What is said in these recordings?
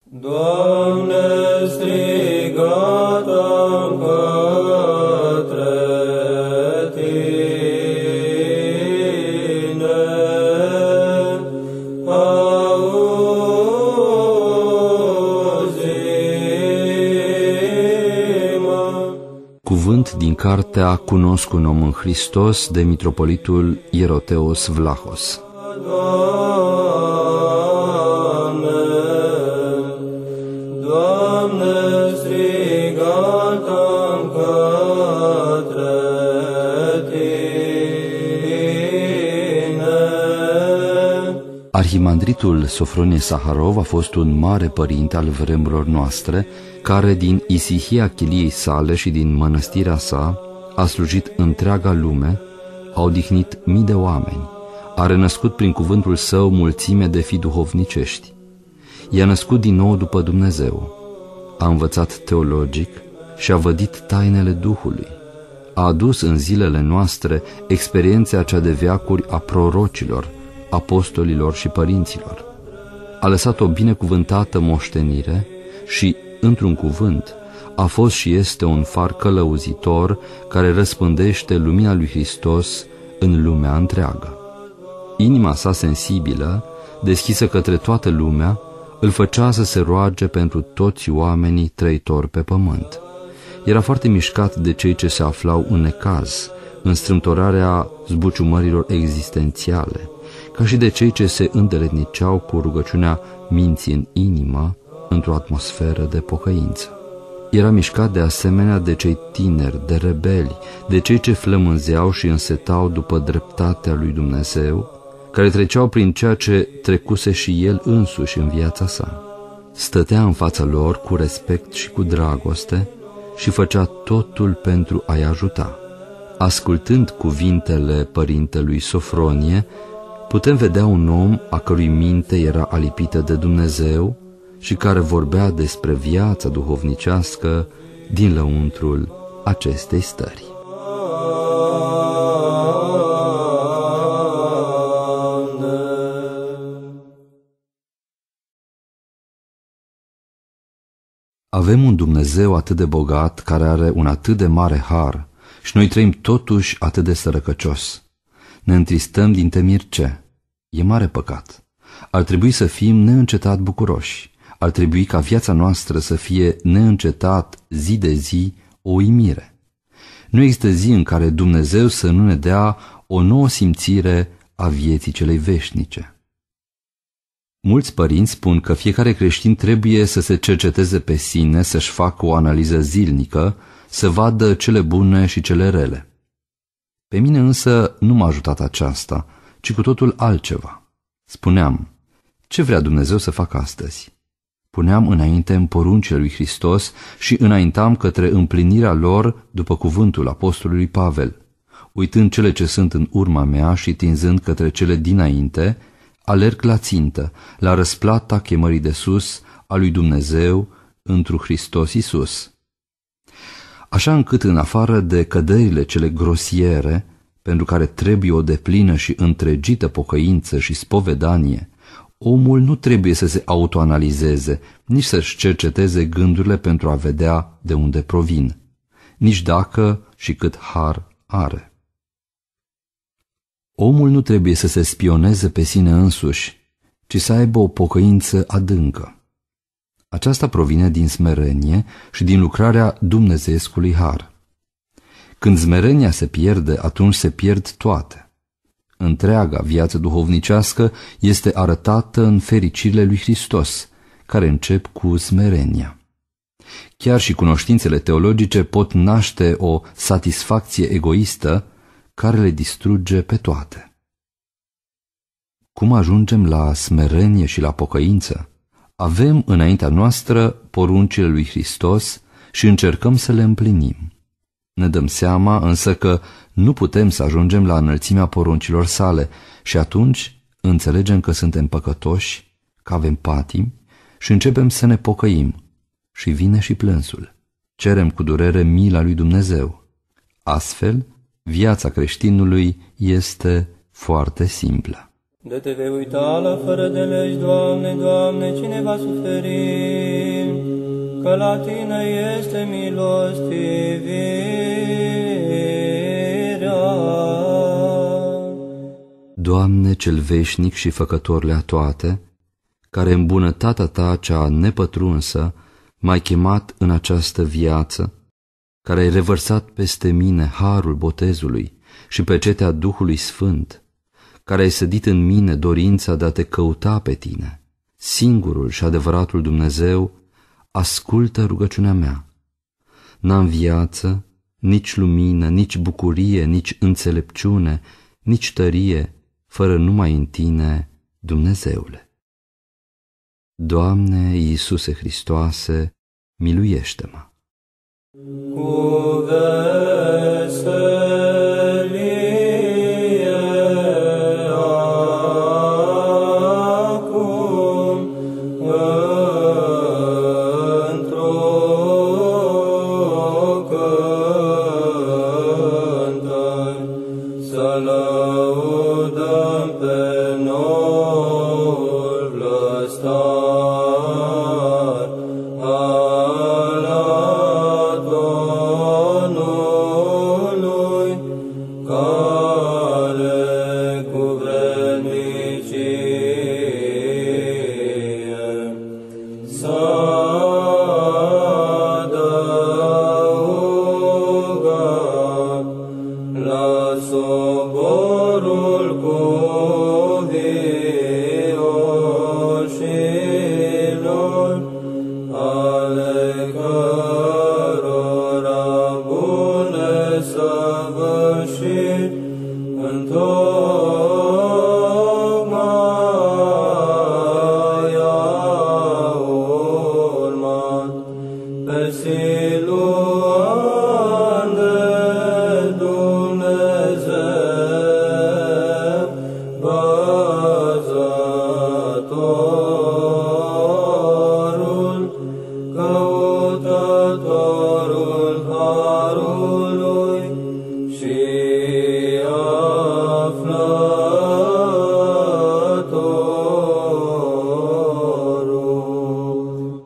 Doamne, strigat-am către Tine, auzi-mă. Cuvânt din cartea Cunosc un om în Hristos de mitropolitul Ieroteos Vlahos. Doamne, strigat-am către Tine. Arhimandritul Sofronie Saharov a fost un mare părinte al vremurilor noastre, care din isihia chiliei sale și din mănăstirea sa a slujit întreaga lume, a odihnit mii de oameni, a renăscut prin cuvântul său mulțime de fii duhovnicești. I-a născut din nou după Dumnezeu, a învățat teologic și a vădit tainele Duhului, a adus în zilele noastre experiența cea de veacuri a prorocilor, apostolilor și părinților. A lăsat o binecuvântată moștenire și, într-un cuvânt, a fost și este un far călăuzitor care răspândește lumina lui Hristos în lumea întreagă. Inima sa sensibilă, deschisă către toată lumea, îl făcea să se roage pentru toți oamenii trăitori pe pământ. Era foarte mișcat de cei ce se aflau în necaz, în strâmtorarea zbuciumărilor existențiale, ca și de cei ce se îndeletniceau cu rugăciunea minții în inimă, într-o atmosferă de pocăință. Era mișcat de asemenea de cei tineri, de rebeli, de cei ce flămânzeau și însetau după dreptatea lui Dumnezeu, care treceau prin ceea ce trecuse și el însuși în viața sa. Stătea în fața lor cu respect și cu dragoste și făcea totul pentru a-i ajuta. Ascultând cuvintele părintelui Sofronie, putem vedea un om a cărui minte era alipită de Dumnezeu și care vorbea despre viața duhovnicească din lăuntrul acestei stări. Avem un Dumnezeu atât de bogat, care are un atât de mare har, și noi trăim totuși atât de sărăcăcios. Ne întristăm din temiri ce? E mare păcat. Ar trebui să fim neîncetat bucuroși. Ar trebui ca viața noastră să fie neîncetat zi de zi o uimire. Nu există zi în care Dumnezeu să nu ne dea o nouă simțire a vieții celei veșnice. Mulți părinți spun că fiecare creștin trebuie să se cerceteze pe sine, să-și facă o analiză zilnică, să vadă cele bune și cele rele. Pe mine însă nu m-a ajutat aceasta, ci cu totul altceva. Spuneam, ce vrea Dumnezeu să facă astăzi? Puneam înainte în poruncile lui Hristos și înaintam către împlinirea lor după cuvântul apostolului Pavel, uitând cele ce sunt în urma mea și tinzând către cele dinainte, alerg la țintă, la răsplata chemării de sus a lui Dumnezeu întru Hristos Iisus. Așa încât, în afară de căderile cele grosiere, pentru care trebuie o deplină și întregită pocăință și spovedanie, omul nu trebuie să se autoanalizeze, nici să-și cerceteze gândurile pentru a vedea de unde provin, nici dacă și cât har are. Omul nu trebuie să se spioneze pe sine însuși, ci să aibă o pocăință adâncă. Aceasta provine din smerenie și din lucrarea dumnezeescului har. Când smerenia se pierde, atunci se pierd toate. Întreaga viață duhovnicească este arătată în fericirile lui Hristos, care încep cu smerenia. Chiar și cunoștințele teologice pot naște o satisfacție egoistă care le distruge pe toate. Cum ajungem la smerenie și la pocăință? Avem înaintea noastră poruncile lui Hristos și încercăm să le împlinim. Ne dăm seama însă că nu putem să ajungem la înălțimea poruncilor sale și atunci înțelegem că suntem păcătoși, că avem patimi și începem să ne pocăim și vine și plânsul. Cerem cu durere mila lui Dumnezeu. Astfel, viața creștinului este foarte simplă. De te vei uita la fără de legi, Doamne, Doamne, cine va suferi? Că la Tine este milostivirea. Doamne, cel veșnic și făcător le-a toate, care în bunătatea Ta cea nepătrunsă m-ai chemat în această viață, care ai revărsat peste mine harul botezului și pecetea Duhului Sfânt, care ai sădit în mine dorința de a Te căuta pe Tine, singurul și adevăratul Dumnezeu, ascultă rugăciunea mea. N-am viață, nici lumină, nici bucurie, nici înțelepciune, nici tărie, fără numai în Tine, Dumnezeule. Doamne Iisuse Hristoase, miluiește-mă! Cu veselie acum, într-o cântare, să lăudăm pe noul lăstar al Adonului, care cu vrednicie s-a adăugat la soborul cuvioșilor, ale cărora bune săvârșiri întocmai au urmat pe Siluan de Dumnezeu, păzătorul, căutătorul harului și aflătorul.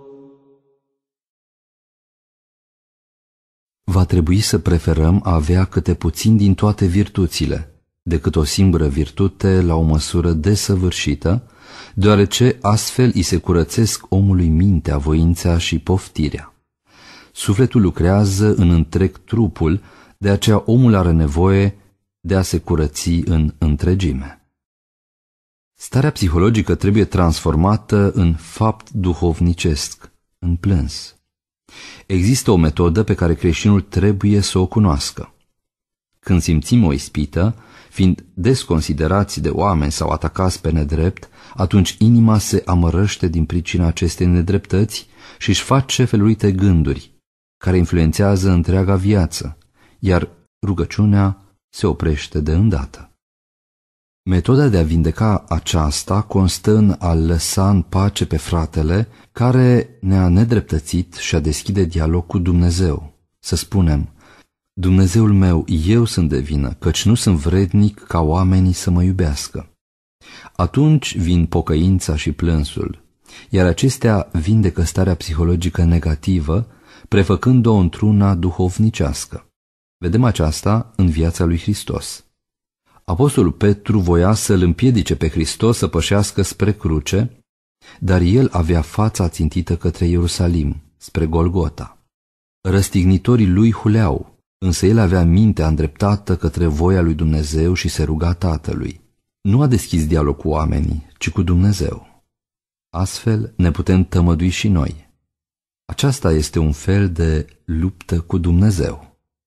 Va trebui să preferăm a avea câte puțin din toate virtuțile, decât o singură virtute la o măsură desăvârșită, deoarece astfel îi se curățesc omului mintea, voința și poftirea. Sufletul lucrează în întreg trupul, de aceea omul are nevoie de a se curăți în întregime. Starea psihologică trebuie transformată în fapt duhovnicesc, în plâns. Există o metodă pe care creștinul trebuie să o cunoască. Când simțim o ispită, fiind desconsiderați de oameni sau atacați pe nedrept, atunci inima se amărăște din pricina acestei nedreptăți și își face felurite gânduri, care influențează întreaga viață, iar rugăciunea se oprește de îndată. Metoda de a vindeca aceasta constă în a lăsa în pace pe fratele care ne-a nedreptățit și a deschide dialog cu Dumnezeu. Să spunem: Dumnezeul meu, eu sunt de vină, căci nu sunt vrednic ca oamenii să mă iubească. Atunci vin pocăința și plânsul, iar acestea vindecă starea psihologică negativă, prefăcând-o într-una duhovnicească. Vedem aceasta în viața lui Hristos. Apostolul Petru voia să-l împiedice pe Hristos să pășească spre cruce, dar el avea fața țintită către Ierusalim, spre Golgota. Răstignitorii lui huleau, însă el avea mintea îndreptată către voia lui Dumnezeu și se ruga Tatălui. Nu a deschis dialog cu oamenii, ci cu Dumnezeu. Astfel ne putem tămădui și noi. Aceasta este un fel de luptă cu Dumnezeu.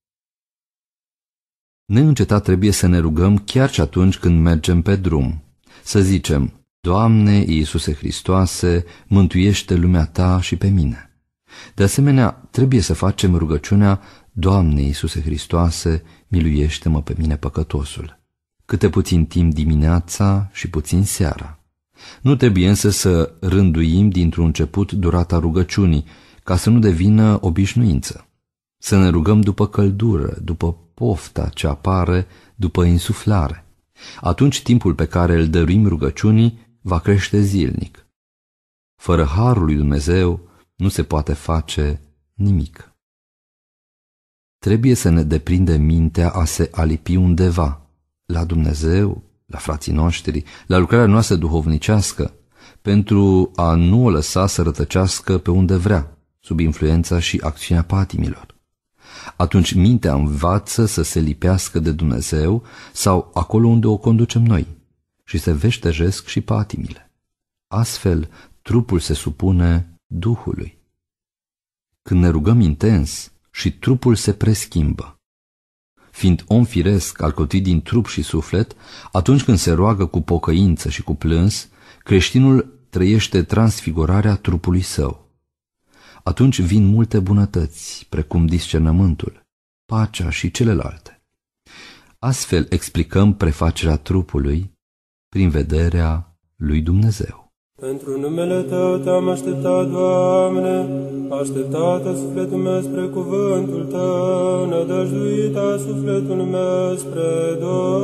Neîncetat trebuie să ne rugăm chiar și atunci când mergem pe drum. Să zicem: Doamne Iisuse Hristoase, mântuiește lumea Ta și pe mine. De asemenea, trebuie să facem rugăciunea: Doamne Iisuse Hristoase, miluiește-mă pe mine păcătosul. Câte puțin timp dimineața și puțin seara. Nu trebuie însă să rânduim dintr-un început durata rugăciunii, ca să nu devină obișnuință. Să ne rugăm după căldură, după pofta ce apare după insuflare. Atunci timpul pe care îl dăruim rugăciunii va crește zilnic. Fără harul lui Dumnezeu nu se poate face nimic. Trebuie să ne deprinde mintea a se alipi undeva, la Dumnezeu, la frații noștri, la lucrarea noastră duhovnicească, pentru a nu o lăsa să rătăcească pe unde vrea, sub influența și acțiunea patimilor. Atunci mintea învață să se lipească de Dumnezeu sau acolo unde o conducem noi și se veștejesc și patimile. Astfel, trupul se supune Duhului. Când ne rugăm intens, și trupul se preschimbă. Fiind om firesc, alcătuit din trup și suflet, atunci când se roagă cu pocăință și cu plâns, creștinul trăiește transfigurarea trupului său. Atunci vin multe bunătăți, precum discernământul, pacea și celelalte. Astfel explicăm prefacerea trupului prin vederea lui Dumnezeu. Pentru numele Tău Te-am așteptat, Doamne, așteptată sufletul meu spre cuvântul Tău, nădăjduită sufletul meu spre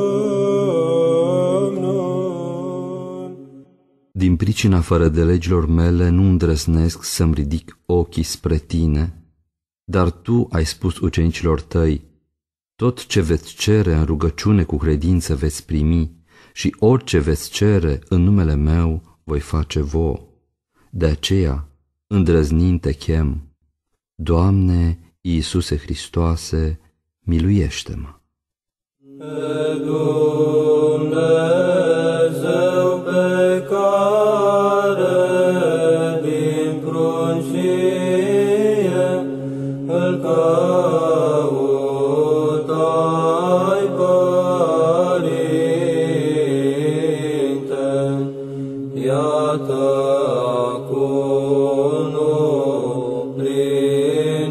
Domnul. Din pricina fără de legilor mele nu îndrăznesc să-mi ridic ochii spre Tine, dar Tu ai spus ucenicilor Tăi, tot ce veți cere în rugăciune cu credință veți primi și orice veți cere în numele meu voi face vouă. De aceea, îndrăznind Te chem, Doamne Iisuse Hristoase, miluiește-mă. Pe Dumnezeu pe care din pruncie îl căutai, Părinte, iată acum prin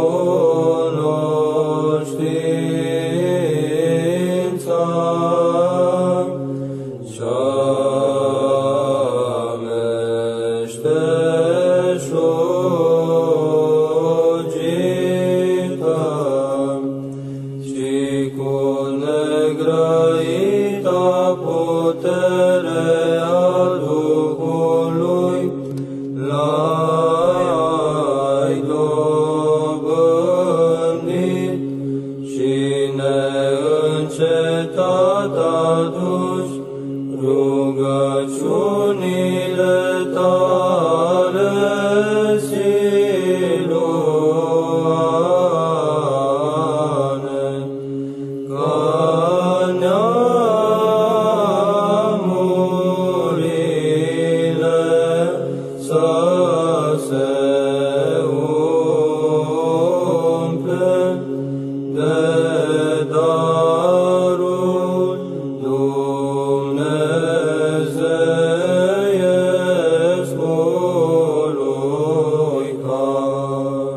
cunoștința cea meșteșugită și cu negrăită putere a Duhului l-ai dobândit și neîncetat aduci rugăciunile Tale siluane, ca neamurile să se umple de darul dumnezeiescului har.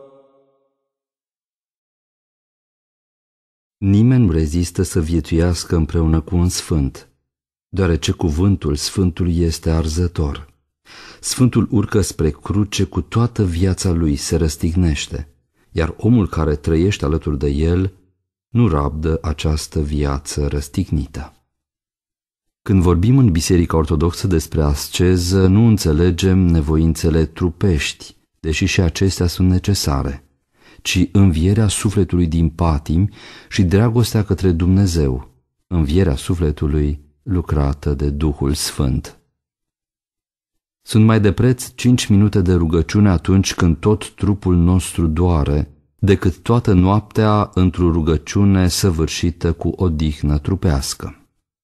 Nimeni nu rezistă să viețuiască împreună cu un sfânt, deoarece cuvântul Sfântului este arzător. Sfântul urcă spre cruce cu toată viața lui, se răstignește, iar omul care trăiește alături de el nu rabdă această viață răstignită. Când vorbim în Biserica Ortodoxă despre asceză, nu înțelegem nevoințele trupești, deși și acestea sunt necesare, ci învierea sufletului din patimi și dragostea către Dumnezeu, învierea sufletului lucrată de Duhul Sfânt. Sunt mai de preț 5 minute de rugăciune atunci când tot trupul nostru doare, decât toată noaptea într-o rugăciune săvârșită cu odihnă trupească.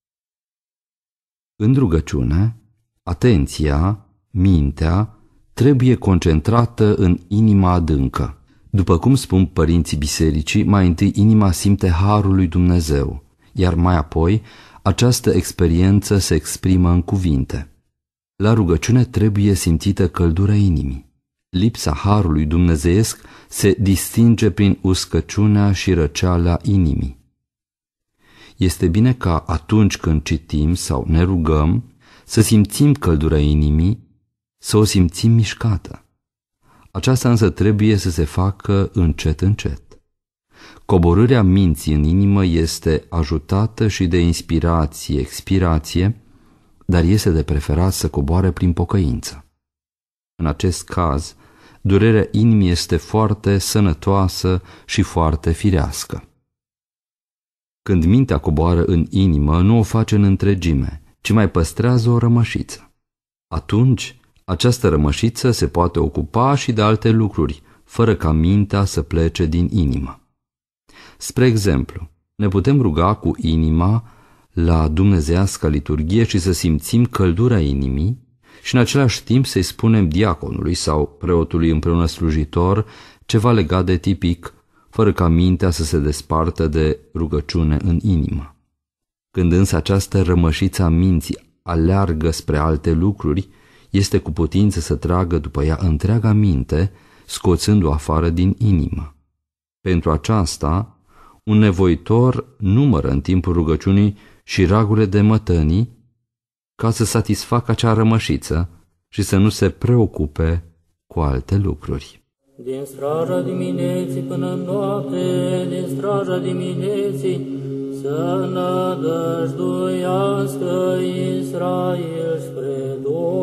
În rugăciune, atenția, mintea, trebuie concentrată în inima adâncă. După cum spun părinții bisericii, mai întâi inima simte harul lui Dumnezeu, iar mai apoi această experiență se exprimă în cuvinte. La rugăciune trebuie simțită căldura inimii. Lipsa harului dumnezeiesc se distinge prin uscăciunea și răceala inimii. Este bine ca atunci când citim sau ne rugăm să simțim căldura inimii, să o simțim mișcată. Aceasta însă trebuie să se facă încet încet. Coborârea minții în inimă este ajutată și de inspirație, expirație, dar este de preferat să coboare prin pocăință. În acest caz, durerea inimii este foarte sănătoasă și foarte firească. Când mintea coboară în inimă, nu o face în întregime, ci mai păstrează o rămășiță. Atunci, această rămășiță se poate ocupa și de alte lucruri, fără ca mintea să plece din inimă. Spre exemplu, ne putem ruga cu inima la dumnezeiasca liturghie și să simțim căldura inimii și în același timp să-i spunem diaconului sau preotului împreună slujitor ceva legat de tipic, fără ca mintea să se despartă de rugăciune în inimă. Când însă această rămășiță a minții aleargă spre alte lucruri, este cu putință să tragă după ea întreaga minte, scoțându-o afară din inimă. Pentru aceasta, un nevoitor numără în timpul rugăciunii și ragurile de mătănii ca să satisfacă acea rămășiță și să nu se preocupe cu alte lucruri. Din straja dimineții până noapte, din straja dimineții, să nădăjduiască Israel spre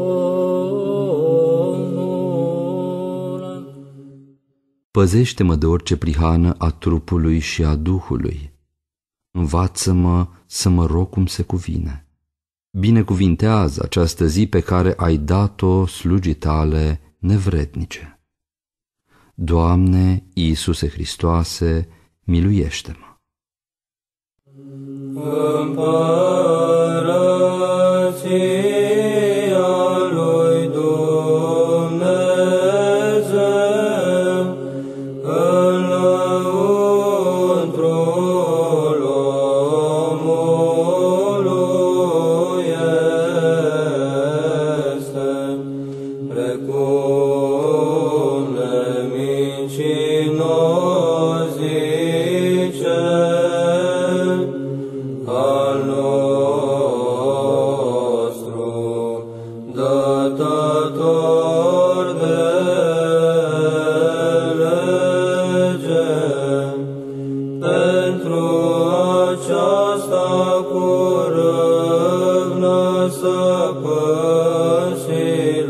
Domnul. Păzește-mă de orice prihană a trupului și a duhului. Învață-mă să mă rog cum se cuvine. Binecuvintează această zi pe care ai dat-o slugii tale nevrednice. Doamne, Iisuse Hristoase, miluiește-mă! Împărăția lui Dumnezeu înăuntrul omului este precum nemincinos zice al nostru dătător de lege. Pentru aceasta cu râvnă să păși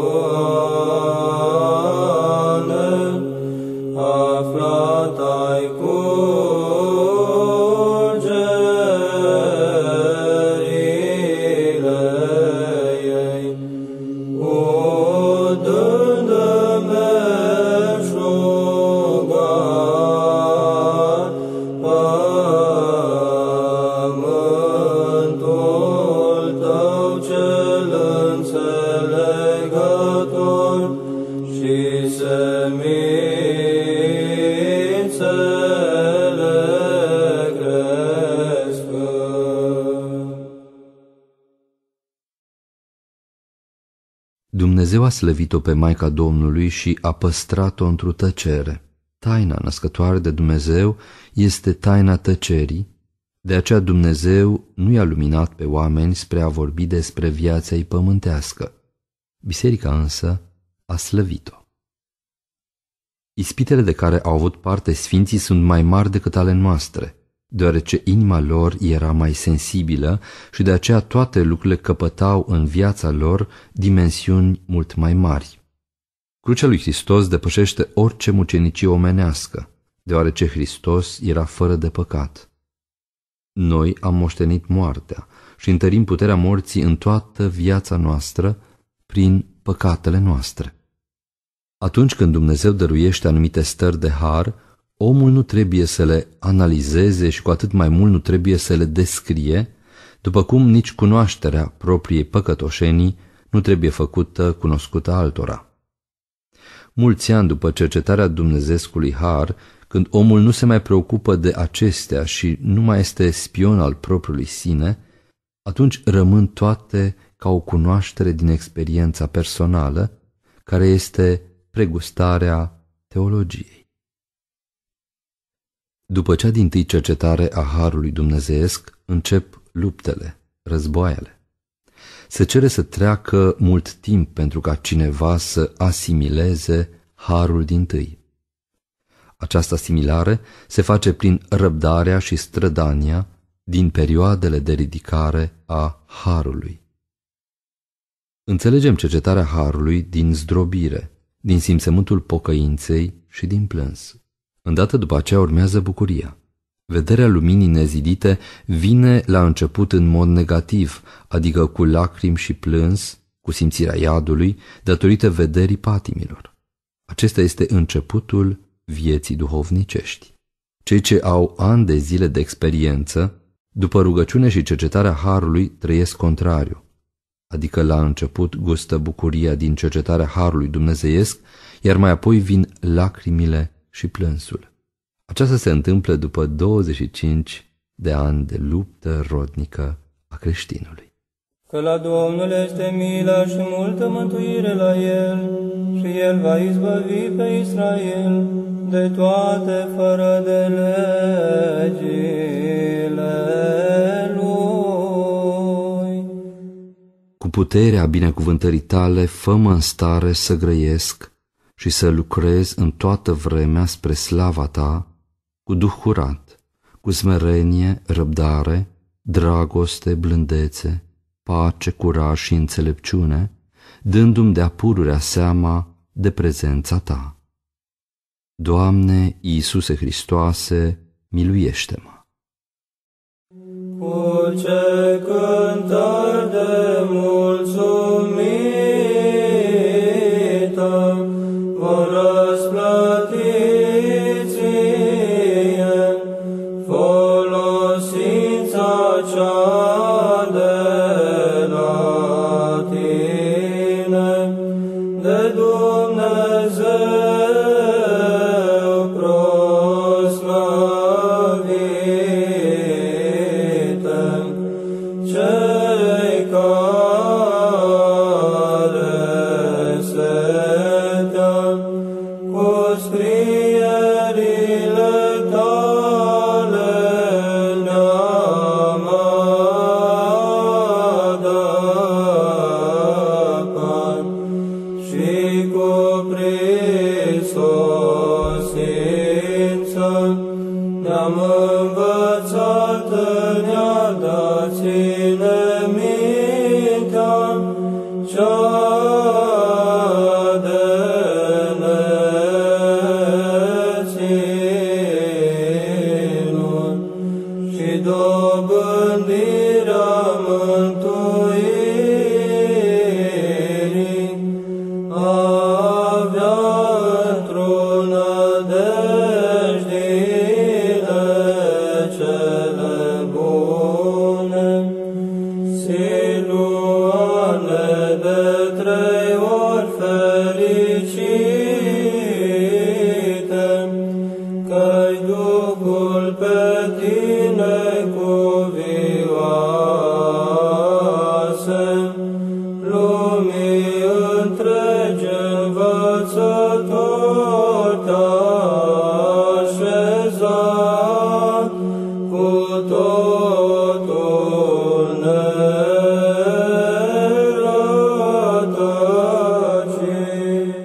luane, aflat ai curgerile ei, udând meșugat pământul tău cel înțelegător și semințele crescând. Dumnezeu a slăvit-o pe Maica Domnului și a păstrat-o într-o tăcere. Taina născătoare de Dumnezeu este taina tăcerii, de aceea Dumnezeu nu i-a luminat pe oameni spre a vorbi despre viața ei pământească. Biserica însă a slăvit-o. Ispitele de care au avut parte sfinții sunt mai mari decât ale noastre, deoarece inima lor era mai sensibilă și de aceea toate lucrurile căpătau în viața lor dimensiuni mult mai mari. Crucea lui Hristos depășește orice mucenicie omenească, deoarece Hristos era fără de păcat. Noi am moștenit moartea și întărim puterea morții în toată viața noastră prin păcatele noastre. Atunci când Dumnezeu dăruiește anumite stări de har, omul nu trebuie să le analizeze și cu atât mai mult nu trebuie să le descrie, după cum nici cunoașterea propriei păcătoșenii nu trebuie făcută cunoscută altora. Mulți ani după cercetarea dumnezeescului har, când omul nu se mai preocupă de acestea și nu mai este spion al propriului sine, atunci rămân toate ca o cunoaștere din experiența personală, care este pregustarea teologiei. După cea dintâi cercetare a harului dumnezeiesc, încep luptele, războaiele. Se cere să treacă mult timp pentru ca cineva să asimileze harul dintâi. Această asimilare se face prin răbdarea și strădania din perioadele de ridicare a harului. Înțelegem cercetarea harului din zdrobire, din simțământul pocăinței și din plâns. Îndată după aceea urmează bucuria. Vederea luminii nezidite vine la început în mod negativ, adică cu lacrimi și plâns, cu simțirea iadului, datorită vederii patimilor. Acesta este începutul vieții duhovnicești. Cei ce au ani de zile de experiență, după rugăciune și cercetarea harului, trăiesc contrariu, adică la început gustă bucuria din cercetarea harului dumnezeiesc, iar mai apoi vin lacrimile și plânsul. Aceasta se întâmplă după 25 de ani de luptă rodnică a creștinului. Că la Domnul este mila și multă mântuire la El, și El va izbăvi pe Israel de toate fără de legile Lui. Cu puterea binecuvântării tale, fă-mă în stare să grăiesc și să lucrez în toată vremea spre slava ta, cu duh curat, cu smerenie, răbdare, dragoste, blândețe, pace, curaj și înțelepciune, dându-mi de-a pururea seama de prezența ta. Doamne Iisuse Hristoase, miluiește-mă! Cu ce cântări de mulțumită vom răsplăti ție folosința cea de la tine, de Dumnezeu proslăvită, cei care setea cu scrierile tale ne-am adăpat și cu prisosință ne-am învățat în ea, da ține mintea cea de neținut și dobândirea mântuirii avea într-o nădejdile cele bune, siluane de 3 ori fericite, că-i Duhul pe tine cuvioase, lumii întregi învățător te-a așezat cu totul nerătăcit.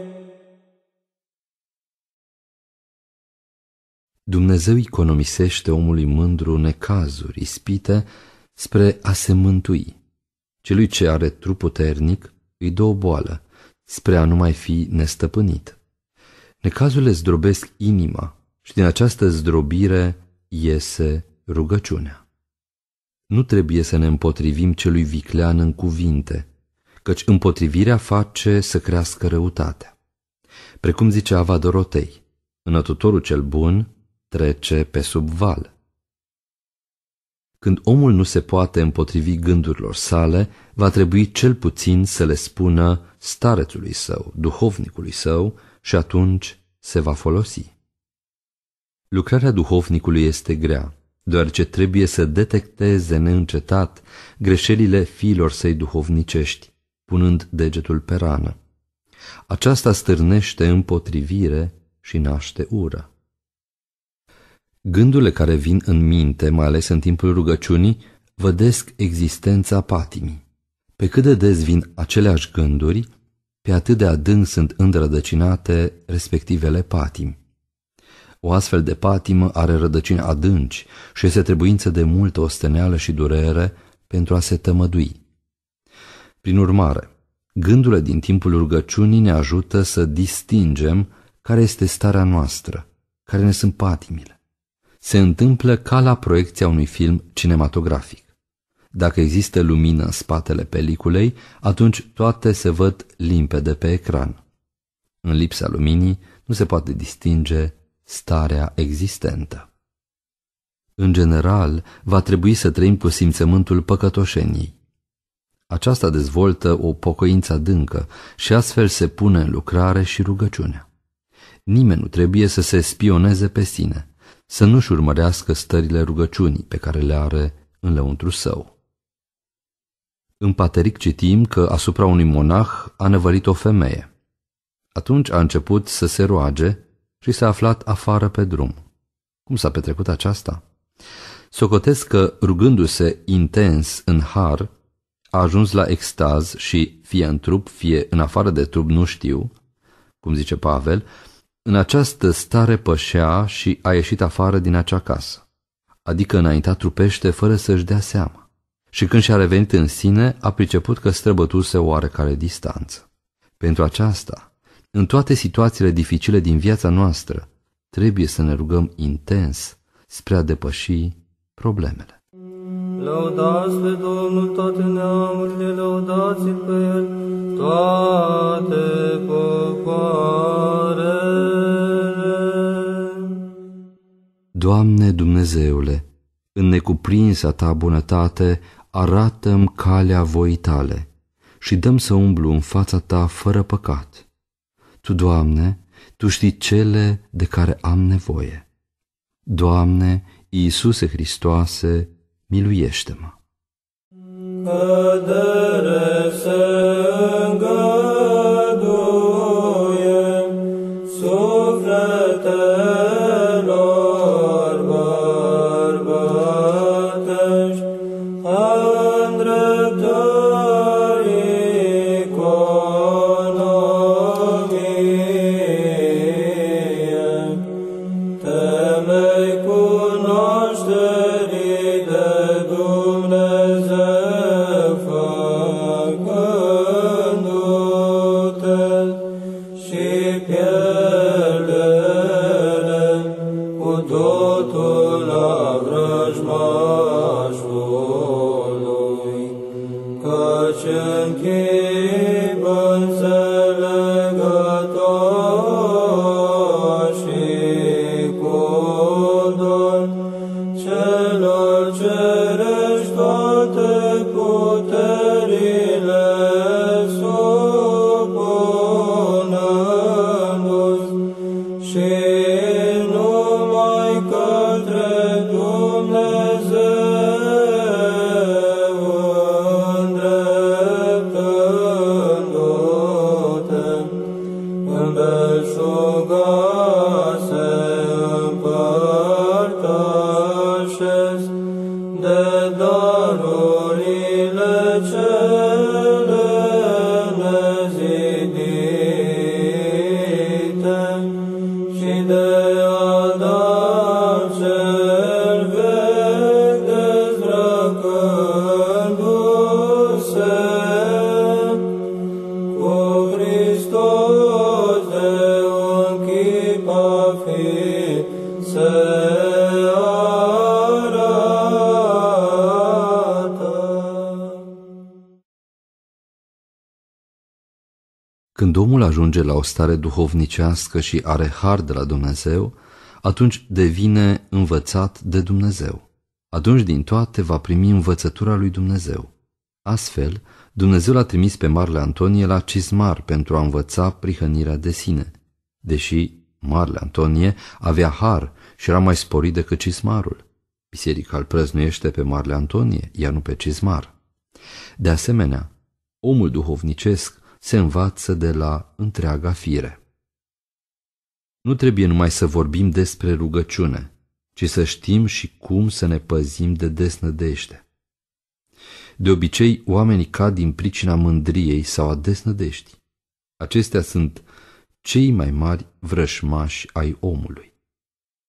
Dumnezeu economisește omului mândru necazuri, ispite, spre a se mântui. Celui ce are trup puternic îi dă o boală, spre a nu mai fi nestăpânit. Necazurile zdrobesc inima și din această zdrobire iese rugăciunea. Nu trebuie să ne împotrivim celui viclean în cuvinte, căci împotrivirea face să crească răutatea. Precum zice Ava Dorotei, înătutorul cel bun trece pe sub val. Când omul nu se poate împotrivi gândurilor sale, va trebui cel puțin să le spună starețului său, duhovnicului său, și atunci se va folosi. Lucrarea duhovnicului este grea, deoarece trebuie să detecteze neîncetat greșelile fiilor săi duhovnicești, punând degetul pe rană. Aceasta stârnește împotrivire și naște ură. Gândurile care vin în minte, mai ales în timpul rugăciunii, vădesc existența patimii. Pe cât de des vin aceleași gânduri, pe atât de adânc sunt înrădăcinate respectivele patimi. O astfel de patimă are rădăcini adânci și este trebuință de multă osteneală și durere pentru a se tămădui. Prin urmare, gândurile din timpul rugăciunii ne ajută să distingem care este starea noastră, care ne sunt patimile. Se întâmplă ca la proiecția unui film cinematografic. Dacă există lumină în spatele peliculei, atunci toate se văd limpede pe ecran. În lipsa luminii nu se poate distinge starea existentă. În general, va trebui să trăim cu simțământul păcătoșeniei. Aceasta dezvoltă o pocăință adâncă și astfel se pune în lucrare și rugăciunea. Nimeni nu trebuie să se spioneze pe sine, să nu-și urmărească stările rugăciunii pe care le are în lăuntru său. În Pateric citim că asupra unui monah a năvălit o femeie. Atunci a început să se roage și s-a aflat afară pe drum. Cum s-a petrecut aceasta? Socotesc că, rugându-se intens în har, a ajuns la extaz și, fie în trup, fie în afară de trup, nu știu, cum zice Pavel, în această stare pășea și a ieșit afară din acea casă, adică înaintea trupește fără să-și dea seama. Și când și-a revenit în sine, a priceput că străbătuse oarecare distanță. Pentru aceasta, în toate situațiile dificile din viața noastră, trebuie să ne rugăm intens spre a depăși problemele. Lăudați pe Domnul toate neamurile, lăudați-l pe El toate popoarele. Doamne Dumnezeule, în necuprinsa Ta bunătate, arată-mi calea voii Tale și dăm să umblu în fața Ta fără păcat. Tu, Doamne, Tu știi cele de care am nevoie. Doamne, Iisuse Hristoase, miluiește-mă! Cădere se îngăduie sufletelor bărbătești, a îndreptării economie, temei cunoașterii de Dumnezeu făcându-te și pierdere cu totul la vrăjmașului, căci în chip înțelegător și cu dor celor cerești toate puterile supunându-ți și numai către Dumnezeu îndreptându-te, îmbelșuga se împărtășesc de darurile cele nezidite și de Adam cel vechi dezbrăcându-se cu Hristos de un chip a fi se arată. Când omul ajunge la o stare duhovnicească și are har de la Dumnezeu, atunci devine învățat de Dumnezeu. Atunci din toate va primi învățătura lui Dumnezeu. Astfel, Dumnezeu l-a trimis pe Marele Antonie la Cizmar pentru a învăța prihănirea de sine, deși Marele Antonie avea har și era mai sporit decât Cizmarul. Biserica îl prăznuiește pe Marele Antonie, iar nu pe Cizmar. De asemenea, omul duhovnicesc se învață de la întreaga fire. Nu trebuie numai să vorbim despre rugăciune, ci să știm și cum să ne păzim de desnădejde. De obicei, oamenii cad din pricina mândriei sau a desnădejdii. Acestea sunt cei mai mari vrășmași ai omului.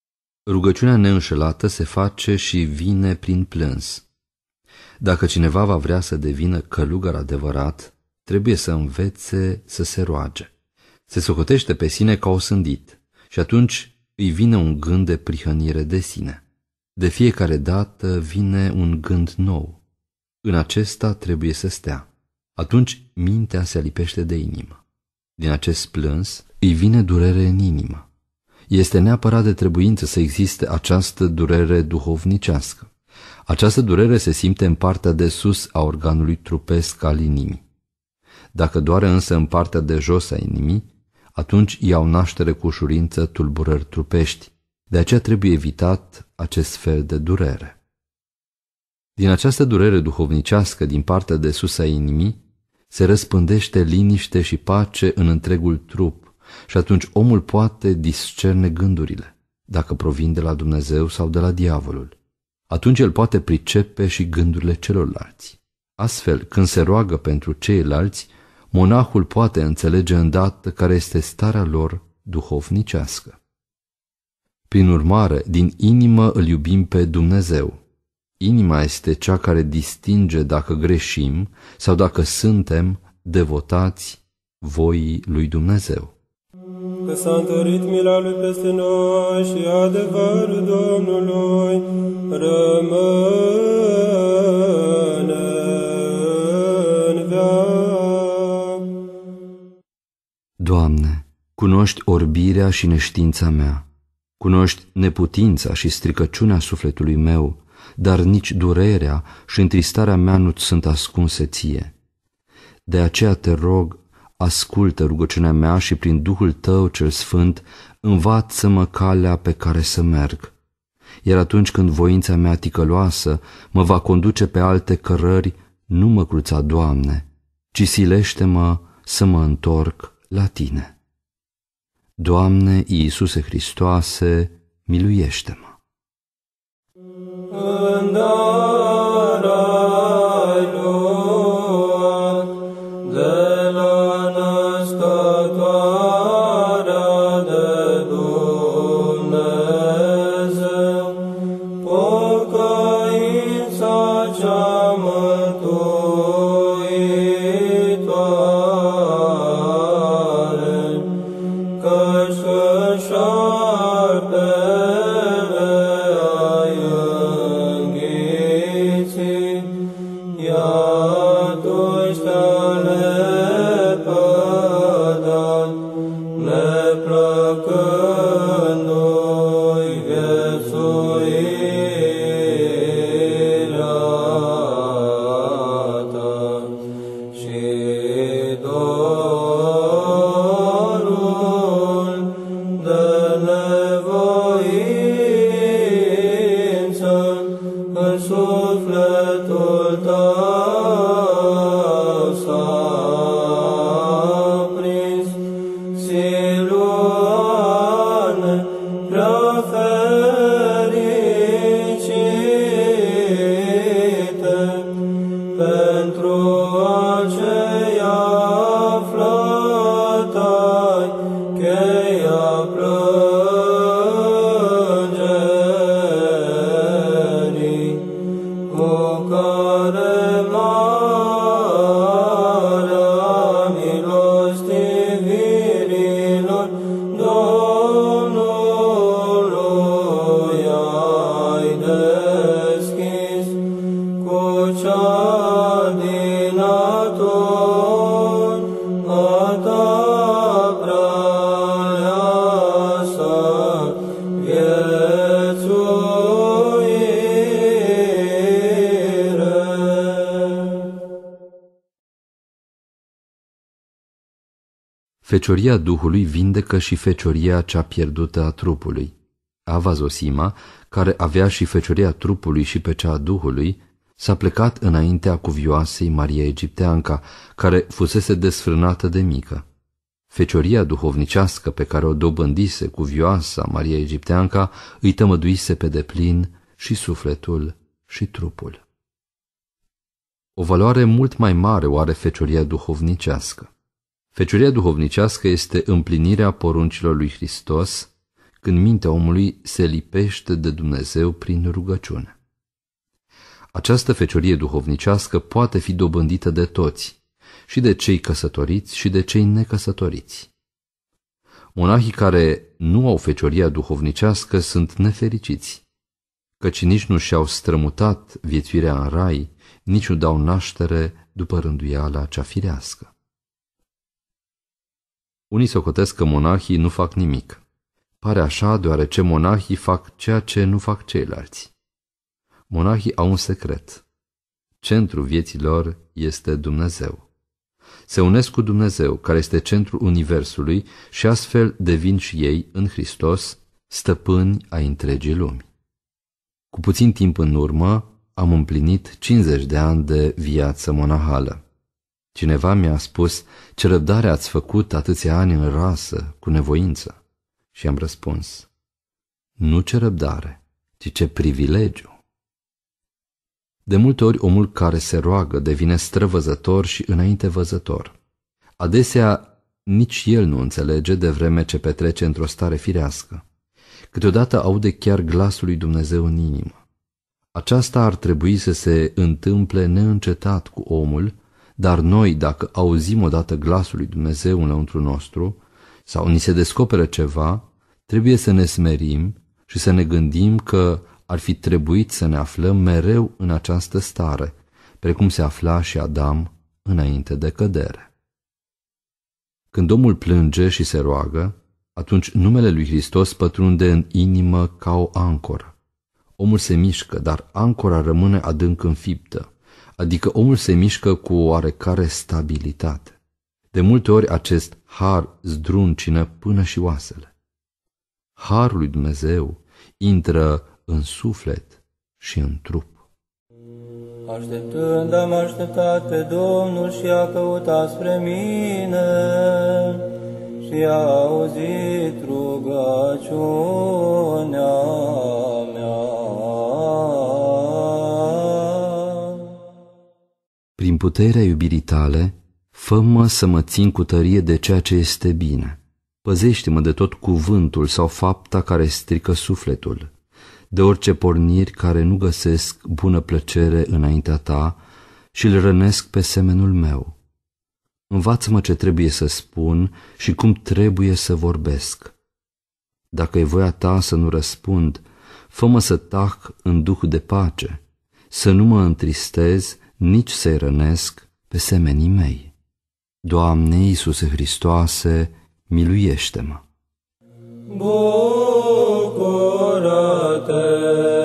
Rugăciunea neînșelată se face și vine prin plâns. Dacă cineva va vrea să devină călugăr adevărat, trebuie să învețe să se roage. Se socotește pe sine ca osândit și atunci îi vine un gând de prihănire de sine. De fiecare dată vine un gând nou. În acesta trebuie să stea. Atunci mintea se alipește de inimă. Din acest plâns îi vine durere în inimă. Este neapărat de trebuință să existe această durere duhovnicească. Această durere se simte în partea de sus a organului trupesc al inimii. Dacă doare însă în partea de jos a inimii, atunci iau naștere cu ușurință tulburări trupești. De aceea trebuie evitat acest fel de durere. Din această durere duhovnicească din partea de sus a inimii se răspândește liniște și pace în întregul trup și atunci omul poate discerne gândurile, dacă provin de la Dumnezeu sau de la diavolul. Atunci el poate pricepe și gândurile celorlalți. Astfel, când se roagă pentru ceilalți, monahul poate înțelege îndată care este starea lor duhovnicească. Prin urmare, din inimă îl iubim pe Dumnezeu. Inima este cea care distinge dacă greșim sau dacă suntem devotați voii lui Dumnezeu. Că s-a întărit mila lui peste noi și adevărul Domnului rămâne în veac. Doamne, cunoști orbirea și neștiința mea, cunoști neputința și stricăciunea sufletului meu, dar nici durerea și întristarea mea nu-ți sunt ascunse ție. De aceea te rog, ascultă rugăciunea mea și prin Duhul tău cel sfânt învață-mă calea pe care să merg. Iar atunci când voința mea ticăloasă mă va conduce pe alte cărări, nu mă cruța, Doamne, ci silește-mă să mă întorc la Tine. Doamne Iisuse Hristoase, miluiește-mă! Îndar-ai luat de la născătoarea de Dumnezeu, pocăința cea mântuitoare, căci în șarpele ai înghițit, iată-și te-a lepădat, neplăcându-i viețuirea ta și dorul de nevoință în sufletul tău s-a prins. Siluane prea fericite, pentru aceea află-tai cheia plângerii, cu care marea milostivirilor Domnului ai deschis, cu cea din atunci a ta prea aleasă viețuire. Fecioria Duhului vindecă și fecioria cea pierdută a trupului. Ava Zosima, care avea și fecioria trupului și pe cea a Duhului, s-a plecat înaintea cuvioasei Maria Egipteanca, care fusese desfrânată de mică. Fecioria duhovnicească pe care o dobândise cuvioasa Maria Egipteanca îi tămăduise pe deplin și sufletul și trupul. O valoare mult mai mare o are fecioria duhovnicească. Fecioria duhovnicească este împlinirea poruncilor lui Hristos, când mintea omului se lipește de Dumnezeu prin rugăciune. Această feciorie duhovnicească poate fi dobândită de toți, și de cei căsătoriți și de cei necăsătoriți. Monahii care nu au fecioria duhovnicească sunt nefericiți, căci nici nu și-au strămutat viețuirea în rai, nici nu dau naștere după rânduiala cea firească. Unii socotesc că monahii nu fac nimic. Pare așa deoarece monahii fac ceea ce nu fac ceilalți. Monahii au un secret. Centrul vieții lor este Dumnezeu. Se unesc cu Dumnezeu, care este centrul universului, și astfel devin și ei, în Hristos, stăpâni ai întregii lumi. Cu puțin timp în urmă am împlinit 50 de ani de viață monahală. Cineva mi-a spus: ce răbdare ați făcut atâția ani în rasă, cu nevoință. Și am răspuns: nu ce răbdare, ci ce privilegiu. De multe ori omul care se roagă devine străvăzător și înainte văzător. Adesea nici el nu înțelege, de vreme ce petrece într-o stare firească. Câteodată aude chiar glasul lui Dumnezeu în inimă. Aceasta ar trebui să se întâmple neîncetat cu omul, dar noi, dacă auzim odată glasul lui Dumnezeu înăuntru nostru, sau ni se descoperă ceva, trebuie să ne smerim și să ne gândim că ar fi trebuit să ne aflăm mereu în această stare, precum se afla și Adam înainte de cădere. Când omul plânge și se roagă, atunci numele lui Hristos pătrunde în inimă ca o ancoră. Omul se mișcă, dar ancora rămâne adânc înfiptă, adică omul se mișcă cu o oarecare stabilitate. De multe ori acest har zdruncină până și oasele. Harul lui Dumnezeu intră în suflet și în trup. Așteptând am așteptat pe Domnul și a căutat spre mine și a auzit rugăciunea mea. Prin puterea iubirii tale, fă-mă să mă țin cu tărie de ceea ce este bine. Păzește-mă de tot cuvântul sau fapta care strică sufletul, de orice porniri care nu găsesc bună plăcere înaintea ta și îl rănesc pe semenul meu. Învață-mă ce trebuie să spun și cum trebuie să vorbesc. Dacă e voia ta să nu răspund, fă-mă să tac în duh de pace, să nu mă întristez, nici să-i rănesc pe semenii mei. Doamne Iisuse Hristoase, miluiește-mă! Bucură-te,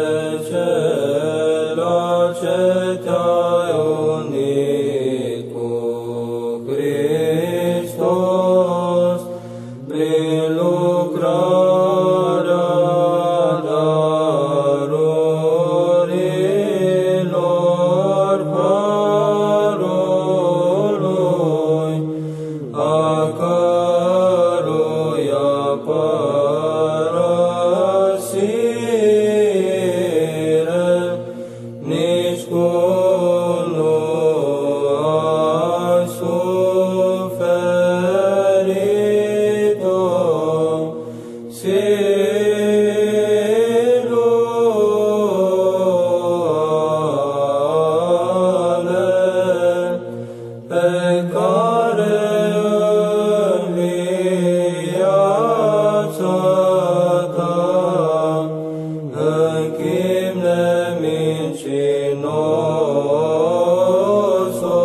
cela ce te-ai unit cu Hristos, prin lucrarea darurilor Harului, a căruia părăsire nici cum nu ai suferit-o, siluale, pe care în viața ta în chip nemincinos o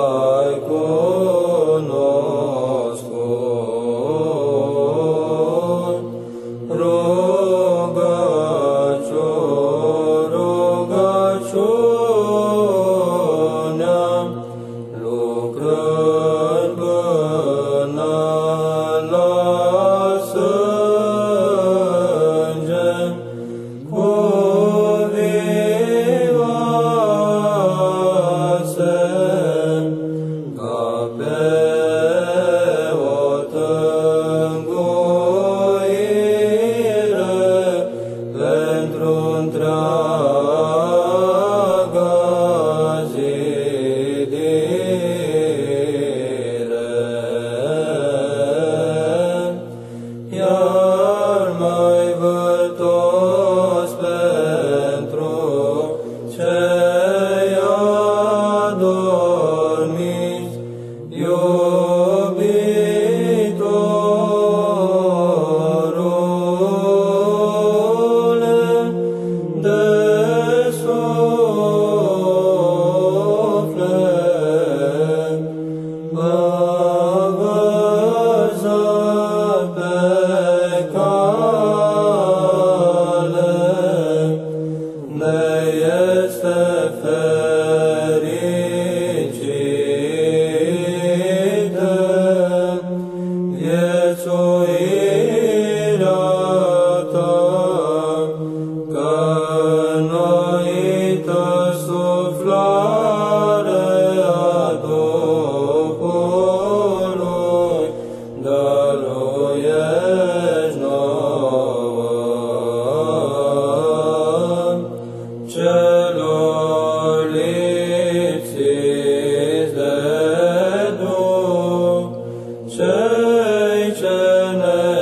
ai cunoscut.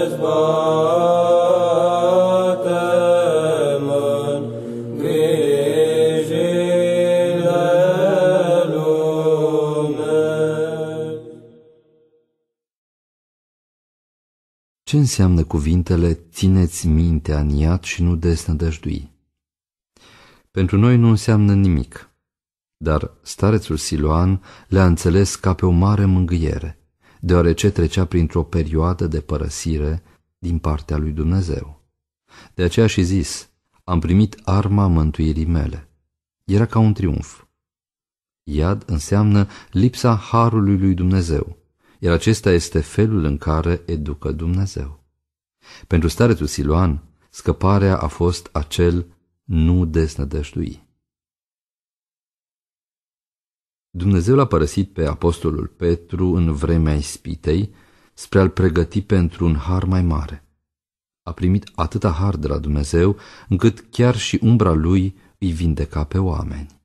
dezbatem în grijile lumei. Ce înseamnă cuvintele țineți mintea în iad și nu desnădăjdui? Pentru noi nu înseamnă nimic, dar starețul Siloan le-a înțeles ca pe o mare mângâiere, deoarece trecea printr-o perioadă de părăsire din partea lui Dumnezeu. De aceea și zis, am primit arma mântuirii mele. Era ca un triumf. Iad înseamnă lipsa harului lui Dumnezeu, iar acesta este felul în care educă Dumnezeu. Pentru starețul Siloan, scăparea a fost acel nu desnădăjdui. Dumnezeu l-a părăsit pe apostolul Petru în vremea ispitei spre a-l pregăti pentru un har mai mare. A primit atâta har de la Dumnezeu, încât chiar și umbra lui îi vindeca pe oameni.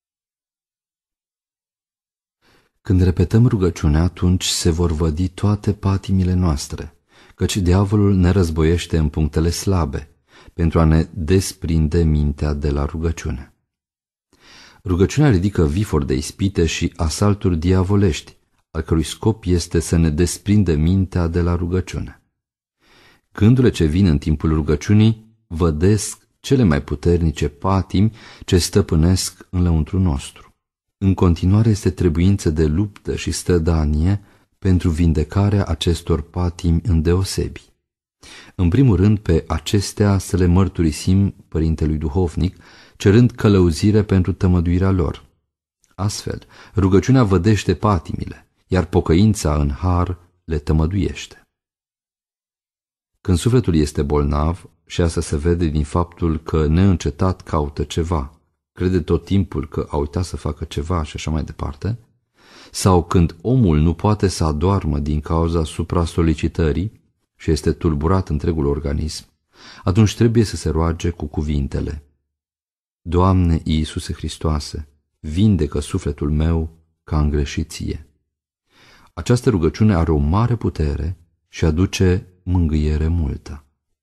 Când repetăm rugăciunea, atunci se vor vădi toate patimile noastre, căci diavolul ne războiește în punctele slabe, pentru a ne desprinde mintea de la rugăciune. Rugăciunea ridică vifori de ispite și asalturi diavolești, al cărui scop este să ne desprinde mintea de la rugăciune. Gândurile ce vin în timpul rugăciunii vădesc cele mai puternice patimi ce stăpânesc în lăuntru nostru. În continuare este trebuință de luptă și strădanie pentru vindecarea acestor patimi îndeosebi. În primul rând, pe acestea să le mărturisim părintelui duhovnic, cerând călăuzire pentru tămăduirea lor. Astfel, rugăciunea vădește patimile, iar pocăința în har le tămăduiește. Când sufletul este bolnav, și asta se vede din faptul că neîncetat caută ceva, crede tot timpul că a uitat să facă ceva și așa mai departe, sau când omul nu poate să adoarmă din cauza supra-solicitării și este tulburat întregul organism, atunci trebuie să se roage cu cuvintele: Doamne Iisuse Hristoase, vindecă sufletul meu că am greșit Ție. Această rugăciune are o mare putere și aduce mângâiere multă.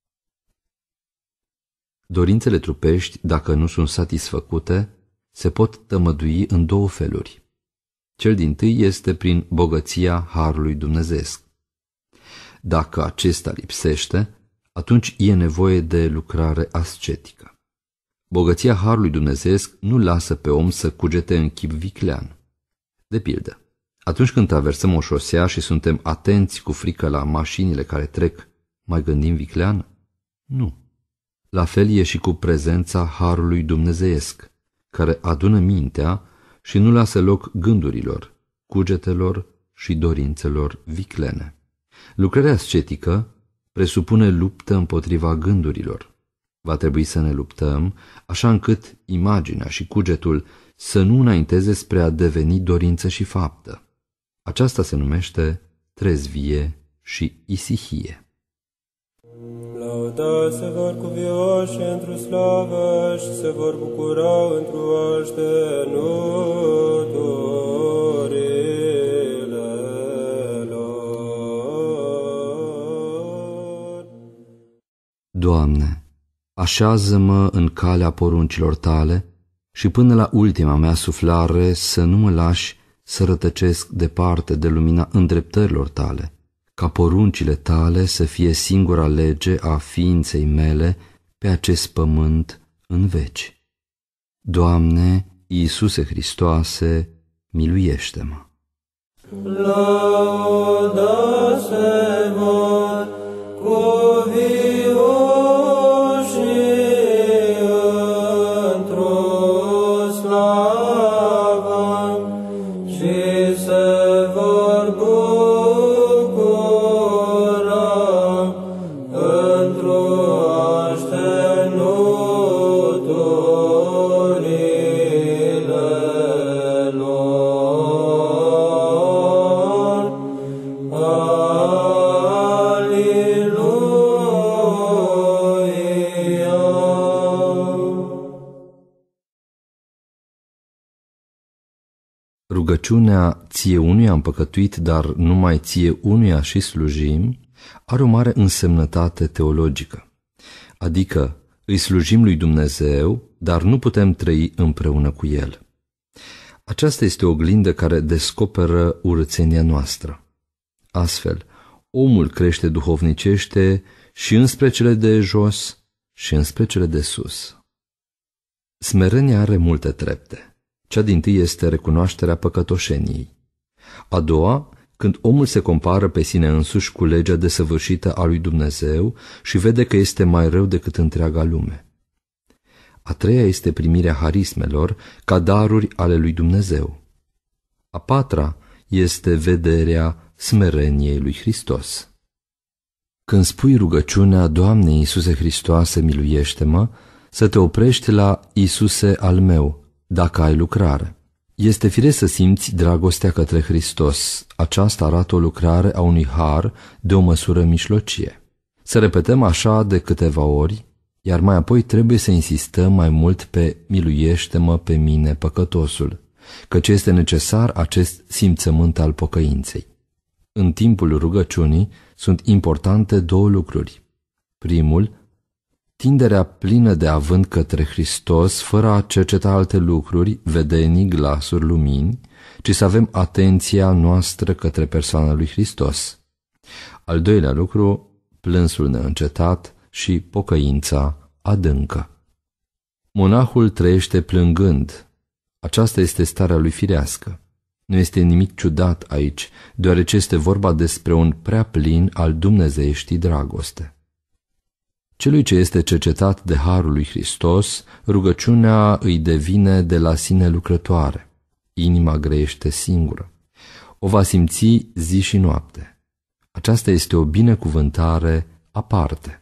Dorințele trupești, dacă nu sunt satisfăcute, se pot tămădui în două feluri. Cel dintâi este prin bogăția harului dumnezeesc. Dacă acesta lipsește, atunci e nevoie de lucrare ascetică. Bogăția harului dumnezeesc nu lasă pe om să cugete în chip viclean. De pildă, atunci când traversăm o șosea și suntem atenți cu frică la mașinile care trec, mai gândim viclean? Nu. La fel e și cu prezența harului dumnezeiesc, care adună mintea și nu lasă loc gândurilor, cugetelor și dorințelor viclene. Lucrarea ascetică presupune luptă împotriva gândurilor. Va trebui să ne luptăm așa încât imaginea și cugetul să nu înainteze spre a deveni dorință și faptă. Aceasta se numește trezvie și isihie. Lăudați se vor cuvioși într-o slavă și se vor bucura într-o aștenuturile lor. Doamne, așează-mă în calea poruncilor Tale și până la ultima mea suflare să nu mă lași să rătăcesc departe de lumina îndreptărilor Tale, ca poruncile Tale să fie singura lege a ființei mele pe acest pământ în veci. Doamne, Iisuse Hristoase, miluiește-mă! Lauda se vor cuvioși într-o slavă și se vor bucura într-o aștenuturile lor. Aliluia! Rugăciunea Ție unuia am păcătuit, dar numai Ție unuia și slujim are o mare însemnătate teologică, adică îi slujim lui Dumnezeu, dar nu putem trăi împreună cu El. Aceasta este o oglindă care descoperă urățenia noastră. Astfel, omul crește duhovnicește și înspre cele de jos și înspre cele de sus. Smerenia are multe trepte. Cea dintâi este recunoașterea păcătoșeniei. A doua, când omul se compară pe sine însuși cu legea desăvârșită a lui Dumnezeu și vede că este mai rău decât întreaga lume. A treia este primirea harismelor ca daruri ale lui Dumnezeu. A patra este vederea smereniei lui Hristos. Când spui rugăciunea, Doamne Iisuse Hristoase, miluiește-mă, să te oprești la Iisuse al meu, dacă ai lucrare. Este firesc să simți dragostea către Hristos. Aceasta arată o lucrare a unui har de o măsură mijlocie. Să repetăm așa de câteva ori, iar mai apoi trebuie să insistăm mai mult pe miluiește-mă pe mine, păcătosul, căci este necesar acest simțământ al pocăinței. În timpul rugăciunii sunt importante două lucruri. Primul, tinderea plină de avânt către Hristos, fără a cerceta alte lucruri, vedenii, glasuri, lumini, ci să avem atenția noastră către persoana lui Hristos. Al doilea lucru, plânsul neîncetat și pocăința adâncă. Monahul trăiește plângând. Aceasta este starea lui firească. Nu este nimic ciudat aici, deoarece este vorba despre un prea plin al dumnezeieștii dragoste. Celui ce este cercetat de harul lui Hristos, rugăciunea îi devine de la sine lucrătoare. Inima grăiește singură. O va simți zi și noapte. Aceasta este o binecuvântare aparte.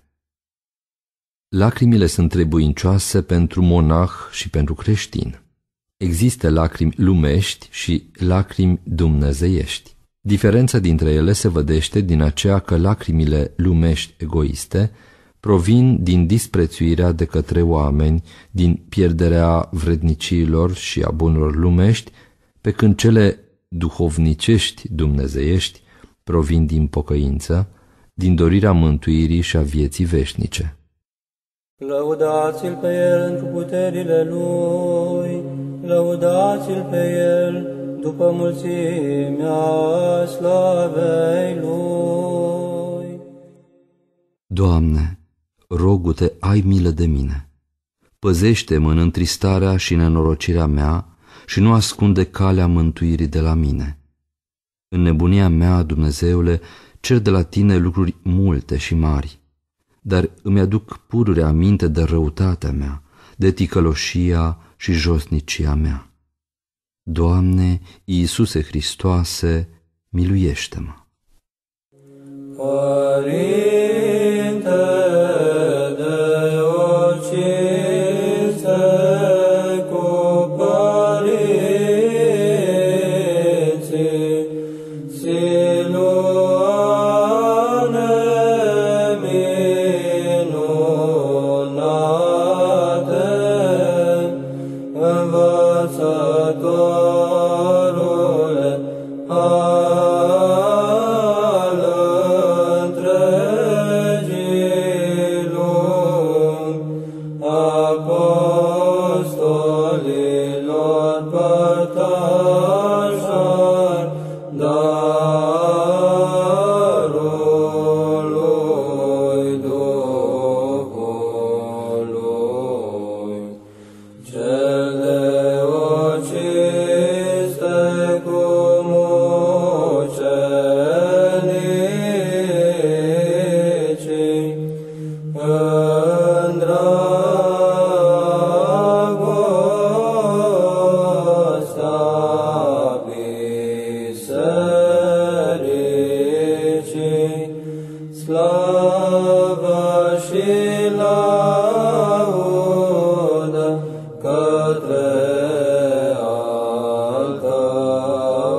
Lacrimile sunt trebuincioase pentru monah și pentru creștin. Există lacrimi lumești și lacrimi dumnezeiești. Diferența dintre ele se vădește din aceea că lacrimile lumești egoiste provin din disprețuirea de către oameni, din pierderea vredniciilor și a bunurilor lumești, pe când cele duhovnicești dumnezeiești provin din pocăință, din dorirea mântuirii și a vieții veșnice. Lăudați-l pe El întru puterile Lui, lăudați-l pe El după mulțimea slavei Lui. Doamne, rogu-te, ai milă de mine. Păzește-mă în întristarea și nenorocirea mea și nu ascunde calea mântuirii de la mine. În nebunia mea, Dumnezeule, cer de la Tine lucruri multe și mari, dar îmi aduc pururea aminte de răutatea mea, de ticăloșia și josnicia mea. Doamne, Iisuse Hristoase, miluiește-mă! Părinte de o cinste cu părinții, siluane minunate, învățătorule al întregii lumi, apostolilor părtașari darului Duhului, cel de o cinste cu mucenicii, în dragostea bisericii, slavă și laudă către al Tău,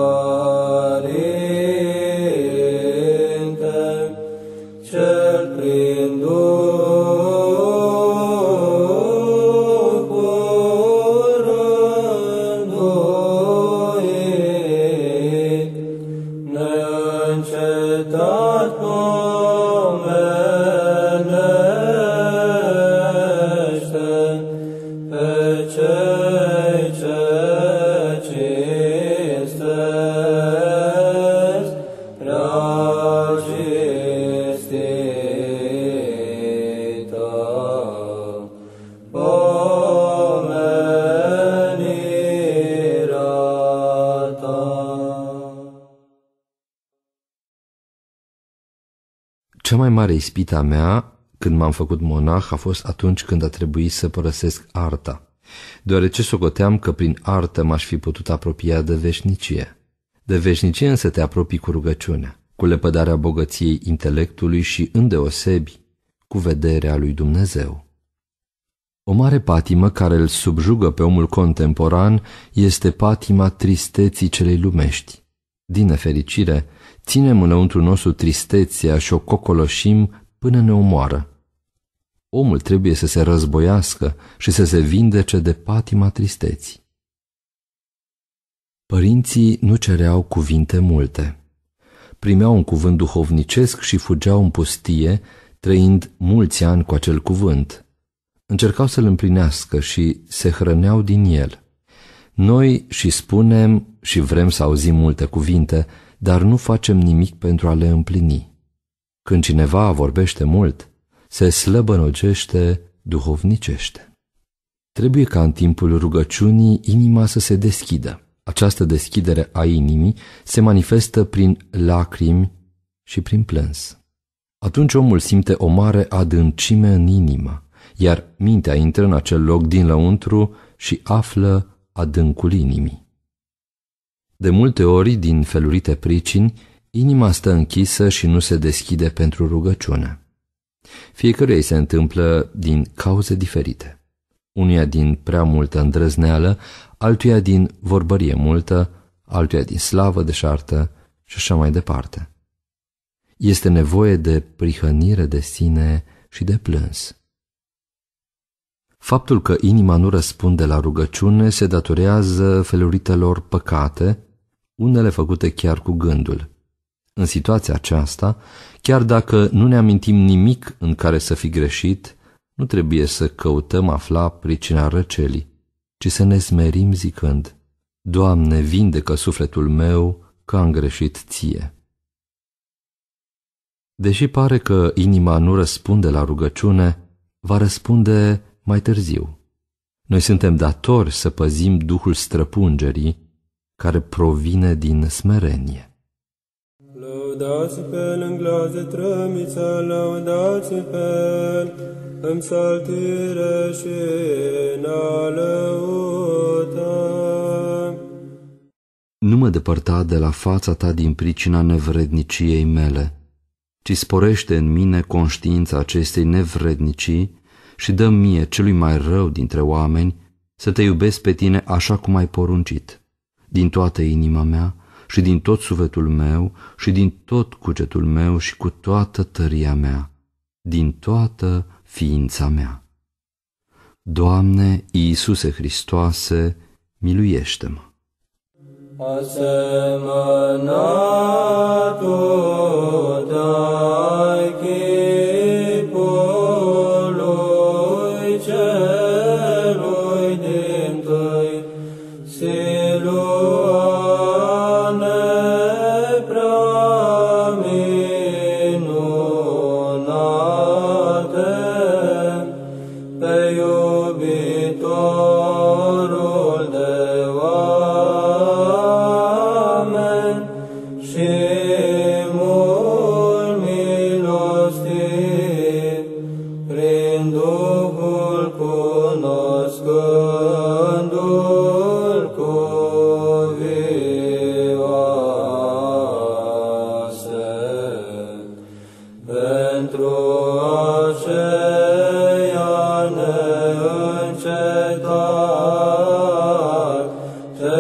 Părinte, cel prin Duhul rânduit, neîncetat Cea mai mare ispită a mea când m-am făcut monah a fost atunci când a trebuit să părăsesc arta, deoarece socoteam că prin artă m-aș fi putut apropia de veșnicie. De veșnicie însă te apropii cu rugăciunea, cu lepădarea bogăției intelectului și, îndeosebi, cu vederea lui Dumnezeu. O mare patimă care îl subjugă pe omul contemporan este patima tristeții celei lumești. Din nefericire, ținem înăuntru nostru tristețea și o cocoloșim până ne omoară. Omul trebuie să se războiască și să se vindece de patima tristeții. Părinții nu cereau cuvinte multe. Primeau un cuvânt duhovnicesc și fugeau în pustie, trăind mulți ani cu acel cuvânt. Încercau să-l împlinească și se hrăneau din el. Noi și spunem și vrem să auzim multe cuvinte, dar nu facem nimic pentru a le împlini. Când cineva vorbește mult, se slăbănogește duhovnicește. Trebuie ca în timpul rugăciunii inima să se deschidă. Această deschidere a inimii se manifestă prin lacrimi și prin plâns. Atunci omul simte o mare adâncime în inimă, iar mintea intră în acel loc din lăuntru și află adâncul inimii. De multe ori, din felurite pricini, inima stă închisă și nu se deschide pentru rugăciune. Fiecăruia îi se întâmplă din cauze diferite. Unuia din prea multă îndrăzneală, altuia din vorbărie multă, altuia din slavă deșartă și așa mai departe. Este nevoie de prihănire de sine și de plâns. Faptul că inima nu răspunde la rugăciune se datorează feluritelor păcate, unele făcute chiar cu gândul. În situația aceasta, chiar dacă nu ne amintim nimic în care să fi greșit, nu trebuie să căutăm afla pricina răcelii, ci să ne smerim zicând: Doamne, vindecă sufletul meu că am greșit Ție. Deși pare că inima nu răspunde la rugăciune, va răspunde mai târziu. Noi suntem datori să păzim duhul străpungerii care provine din smerenie. Lăudați pe El în glas de trămiță, lăudați pe El în psaltire și în alăută. Nu mă depărta de la fața Ta din pricina nevredniciei mele, ci sporește în mine conștiința acestei nevrednicii și dă mie, celui mai rău dintre oameni, să Te iubesc pe Tine așa cum ai poruncit, din toată inima mea și din tot sufletul meu și din tot cugetul meu și cu toată tăria mea, din toată ființa mea. Doamne Iisuse Hristoase, miluiește-mă! Asemănatul dai chipului celui dintâi, Siluane prea minunate, pe iubitorul de oameni și mult milostiv, prin Duhul cunoscându-L cuvioase. Pentru aceea neîncetat te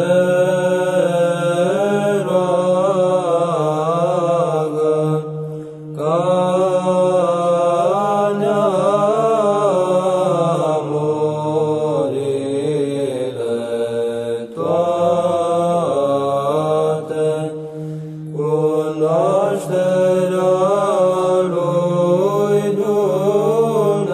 roagă, ca neamurile toate, cunoașterea lui Dumnezeu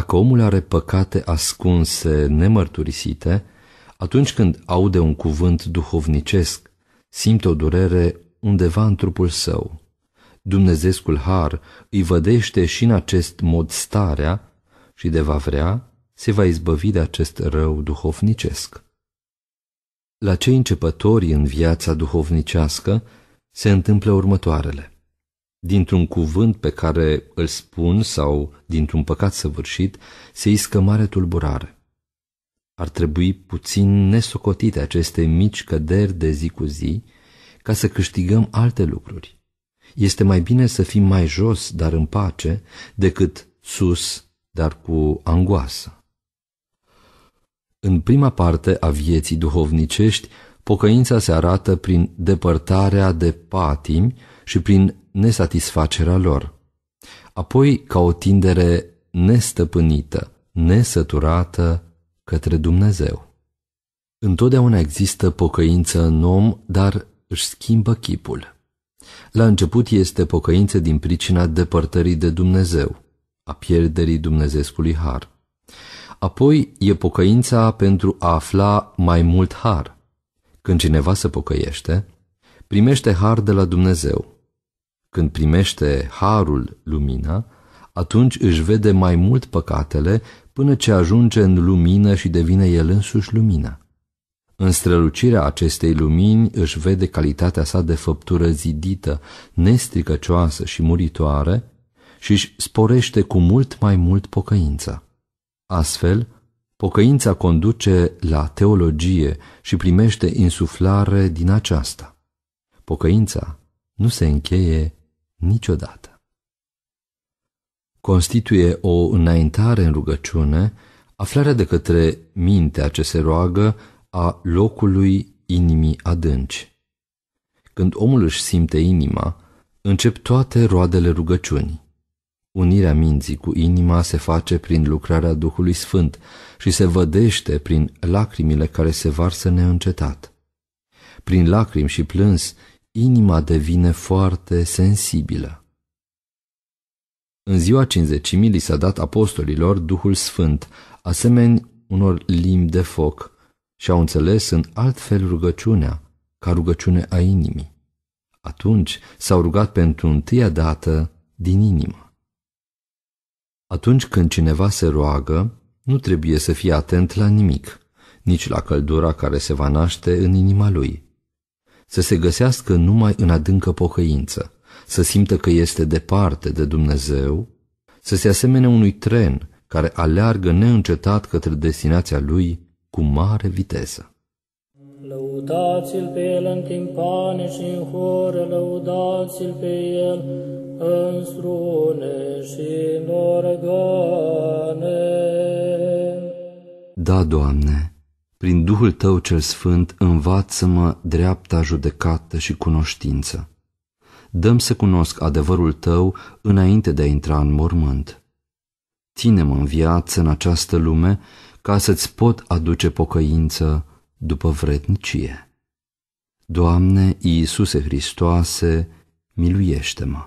Dacă omul are păcate ascunse, nemărturisite, atunci când aude un cuvânt duhovnicesc, simte o durere undeva în trupul său. Dumnezeescul har îi vădește și în acest mod starea și de va vrea, se va izbăvi de acest rău duhovnicesc. La cei începători în viața duhovnicească se întâmplă următoarele. Dintr-un cuvânt pe care îl spun sau dintr-un păcat săvârșit, se iscă mare tulburare. Ar trebui puțin nesocotite aceste mici căderi de zi cu zi ca să câștigăm alte lucruri. Este mai bine să fim mai jos, dar în pace, decât sus, dar cu angoasă. În prima parte a vieții duhovnicești, pocăința se arată prin depărtarea de patimi și prin nesatisfacerea lor, apoi ca o tindere nestăpânită, nesăturată către Dumnezeu. Întotdeauna există pocăință în om, dar își schimbă chipul. La început este pocăință din pricina depărtării de Dumnezeu, a pierderii dumnezeescului har. Apoi e pocăința pentru a afla mai mult har. Când cineva se pocăiește, primește har de la Dumnezeu. Când primește harul, lumina, atunci își vede mai mult păcatele până ce ajunge în lumină și devine el însuși lumină. În strălucirea acestei lumini își vede calitatea sa de făptură zidită, nestricăcioasă și muritoare și își sporește cu mult mai mult pocăința. Astfel, pocăința conduce la teologie și primește insuflare din aceasta. Pocăința nu se încheie niciodată. Constituie o înaintare în rugăciune aflarea de către mintea ce se roagă a locului inimii adânci. Când omul își simte inima, încep toate roadele rugăciunii. Unirea minții cu inima se face prin lucrarea Duhului Sfânt și se vădește prin lacrimile care se varsă neîncetat. Prin lacrimi și plâns, inima devine foarte sensibilă. În ziua Cincizecimii li s-a dat apostolilor Duhul Sfânt, asemeni unor limbi de foc, și au înțeles în alt fel rugăciunea, ca rugăciune a inimii. Atunci s-au rugat pentru întâia dată din inimă. Atunci când cineva se roagă, nu trebuie să fie atent la nimic, nici la căldura care se va naște în inima lui. Să se găsească numai în adâncă pocăință, să simtă că este departe de Dumnezeu, să se asemene unui tren care aleargă neîncetat către destinația lui cu mare viteză. Lăudați-l pe el în timpane și în hore, lăudați-l pe el în strune și în organe. Da, Doamne, prin Duhul Tău cel Sfânt învață-mă dreapta judecată și cunoștință. Dă-mi să cunosc adevărul Tău înainte de a intra în mormânt. Ține-mă în viață în această lume ca să-ți pot aduce pocăință după vrednicie. Doamne Iisuse Hristoase, miluiește-mă!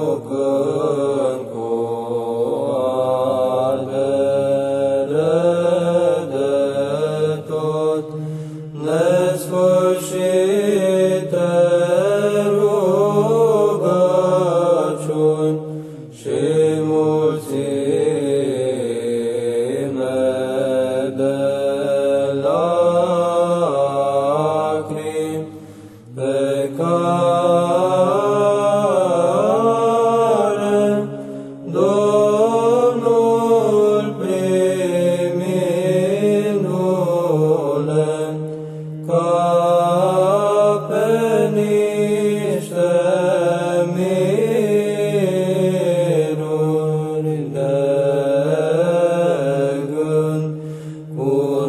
Amen.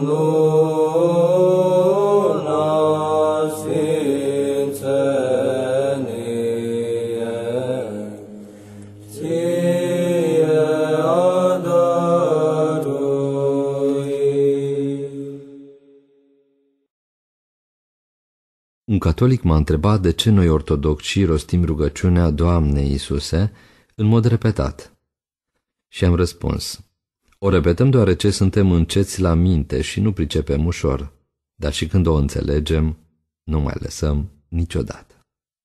Un catolic m-a întrebat de ce noi ortodoxi rostim rugăciunea Doamne Iisuse în mod repetat. Și am răspuns: o repetăm deoarece suntem înceți la minte și nu pricepem ușor, dar și când o înțelegem, nu mai lăsăm niciodată.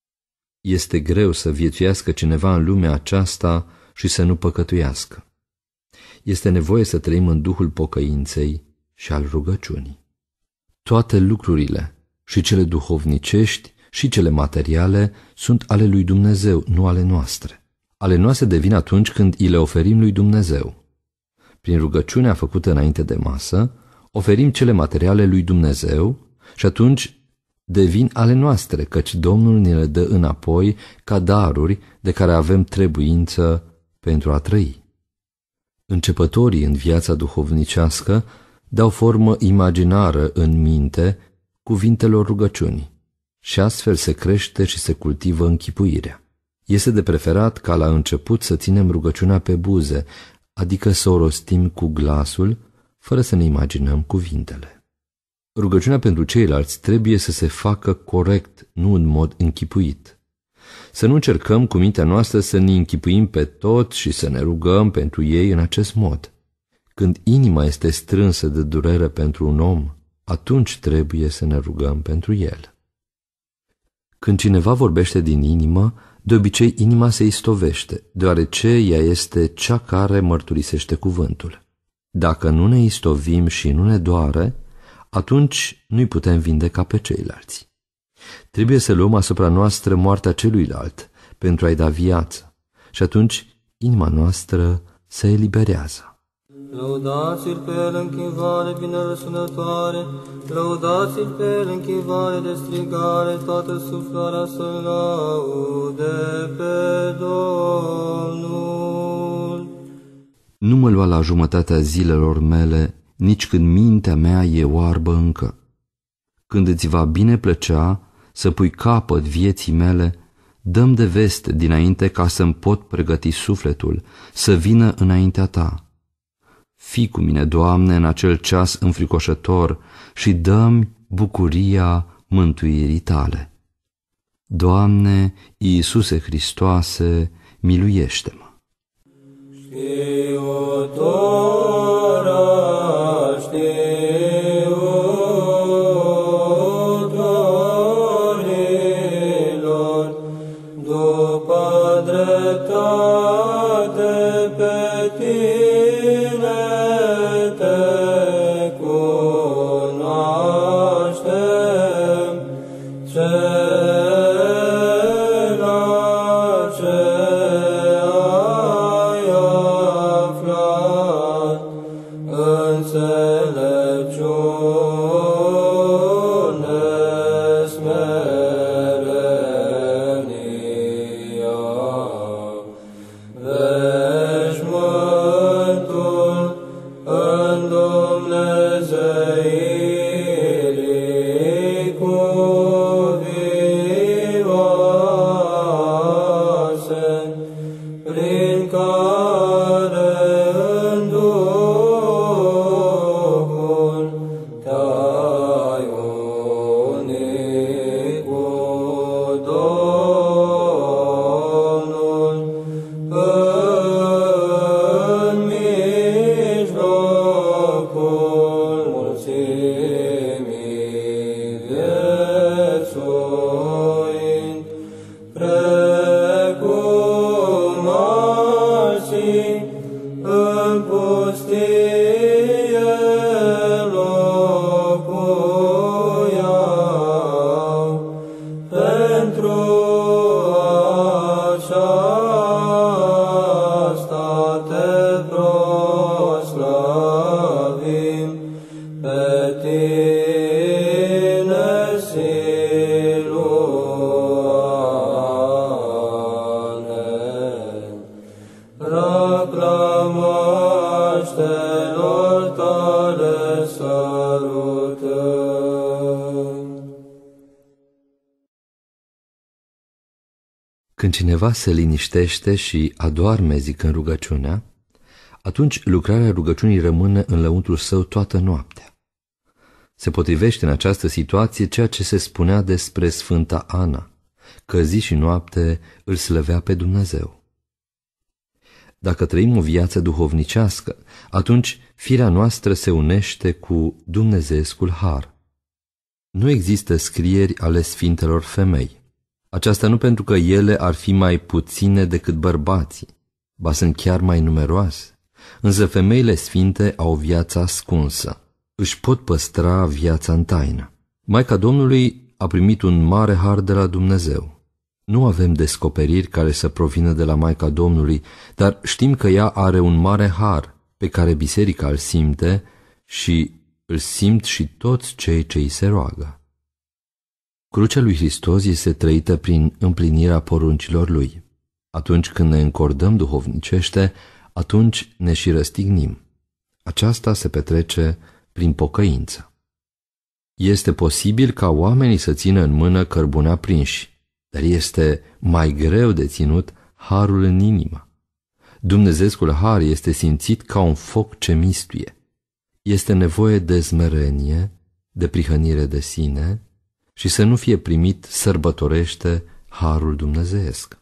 Este greu să viețuiască cineva în lumea aceasta și să nu păcătuiască. Este nevoie să trăim în duhul pocăinței și al rugăciunii. Toate lucrurile, și cele duhovnicești și cele materiale, sunt ale lui Dumnezeu, nu ale noastre. Ale noastre devin atunci când îi le oferim lui Dumnezeu. Prin rugăciunea făcută înainte de masă, oferim cele materiale lui Dumnezeu și atunci devin ale noastre, căci Domnul ne le dă înapoi ca daruri de care avem trebuință pentru a trăi. Începătorii în viața duhovnicească dau formă imaginară în minte cuvintelor rugăciunii și astfel se crește și se cultivă închipuirea. Este de preferat ca la început să ținem rugăciunea pe buze, adică să o rostim cu glasul, fără să ne imaginăm cuvintele. Rugăciunea pentru ceilalți trebuie să se facă corect, nu în mod închipuit. Să nu încercăm cu mintea noastră să ne închipuim pe tot și să ne rugăm pentru ei în acest mod. Când inima este strânsă de durere pentru un om, atunci trebuie să ne rugăm pentru el. Când cineva vorbește din inimă, de obicei inima se istovește, deoarece ea este cea care mărturisește cuvântul. Dacă nu ne istovim și nu ne doare, atunci nu-i putem vindeca pe ceilalți. Trebuie să luăm asupra noastră moartea celuilalt pentru a-i da viață și atunci inima noastră se eliberează. Lăudați-l pe el în chivare bine răsunătoare, lăudați-l pe el în chivare de strigare, toată suflarea să laude pe Domnul. Nu mă lua la jumătatea zilelor mele, nici când mintea mea e oarbă încă. Când îți va bine plăcea să pui capăt vieții mele, dă-mi de veste dinainte ca să-mi pot pregăti sufletul, să vină înaintea ta. Fii cu mine, Doamne, în acel ceas înfricoșător și dă-mi bucuria mântuirii tale. Doamne, Iisuse Hristoase, miluiește-mă! După dreptate pe tine te cunoaștem, cela ce ai aflat, înțelepciune, smerenia, veșmântul în Dumnezeirii cuvioase, prin care în Duhul te-ai unit cu Domnul în mijlocul mulțimii viețuind, precum alții în pustie locuiau. Pentru aceasta te proslavim, pe tine Siluane. Proclamaște-lor tale le salutăm. Când cineva se liniștește și adoarme zicând rugăciunea, atunci lucrarea rugăciunii rămâne în lăuntrul său toată noaptea. Se potrivește în această situație ceea ce se spunea despre Sfânta Ana, că zi și noapte îl slăvea pe Dumnezeu. Dacă trăim o viață duhovnicească, atunci firea noastră se unește cu dumnezeescul har. Nu există scrieri ale sfintelor femei. Aceasta nu pentru că ele ar fi mai puține decât bărbații, ba sunt chiar mai numeroase, însă femeile sfinte au viața ascunsă, își pot păstra viața în taină. Maica Domnului a primit un mare har de la Dumnezeu. Nu avem descoperiri care să provină de la Maica Domnului, dar știm că ea are un mare har pe care biserica îl simte și îl simt și toți cei ce îi se roagă. Crucea lui Hristos este trăită prin împlinirea poruncilor lui. Atunci când ne încordăm duhovnicește, atunci ne și răstignim. Aceasta se petrece prin pocăință. Este posibil ca oamenii să țină în mână cărbuni aprinși, dar este mai greu de ținut harul în inimă. Dumnezeescul har este simțit ca un foc ce mistuie. Este nevoie de smerenie, de prihănire de sine și să nu fie primit sărbătorește harul dumnezeesc.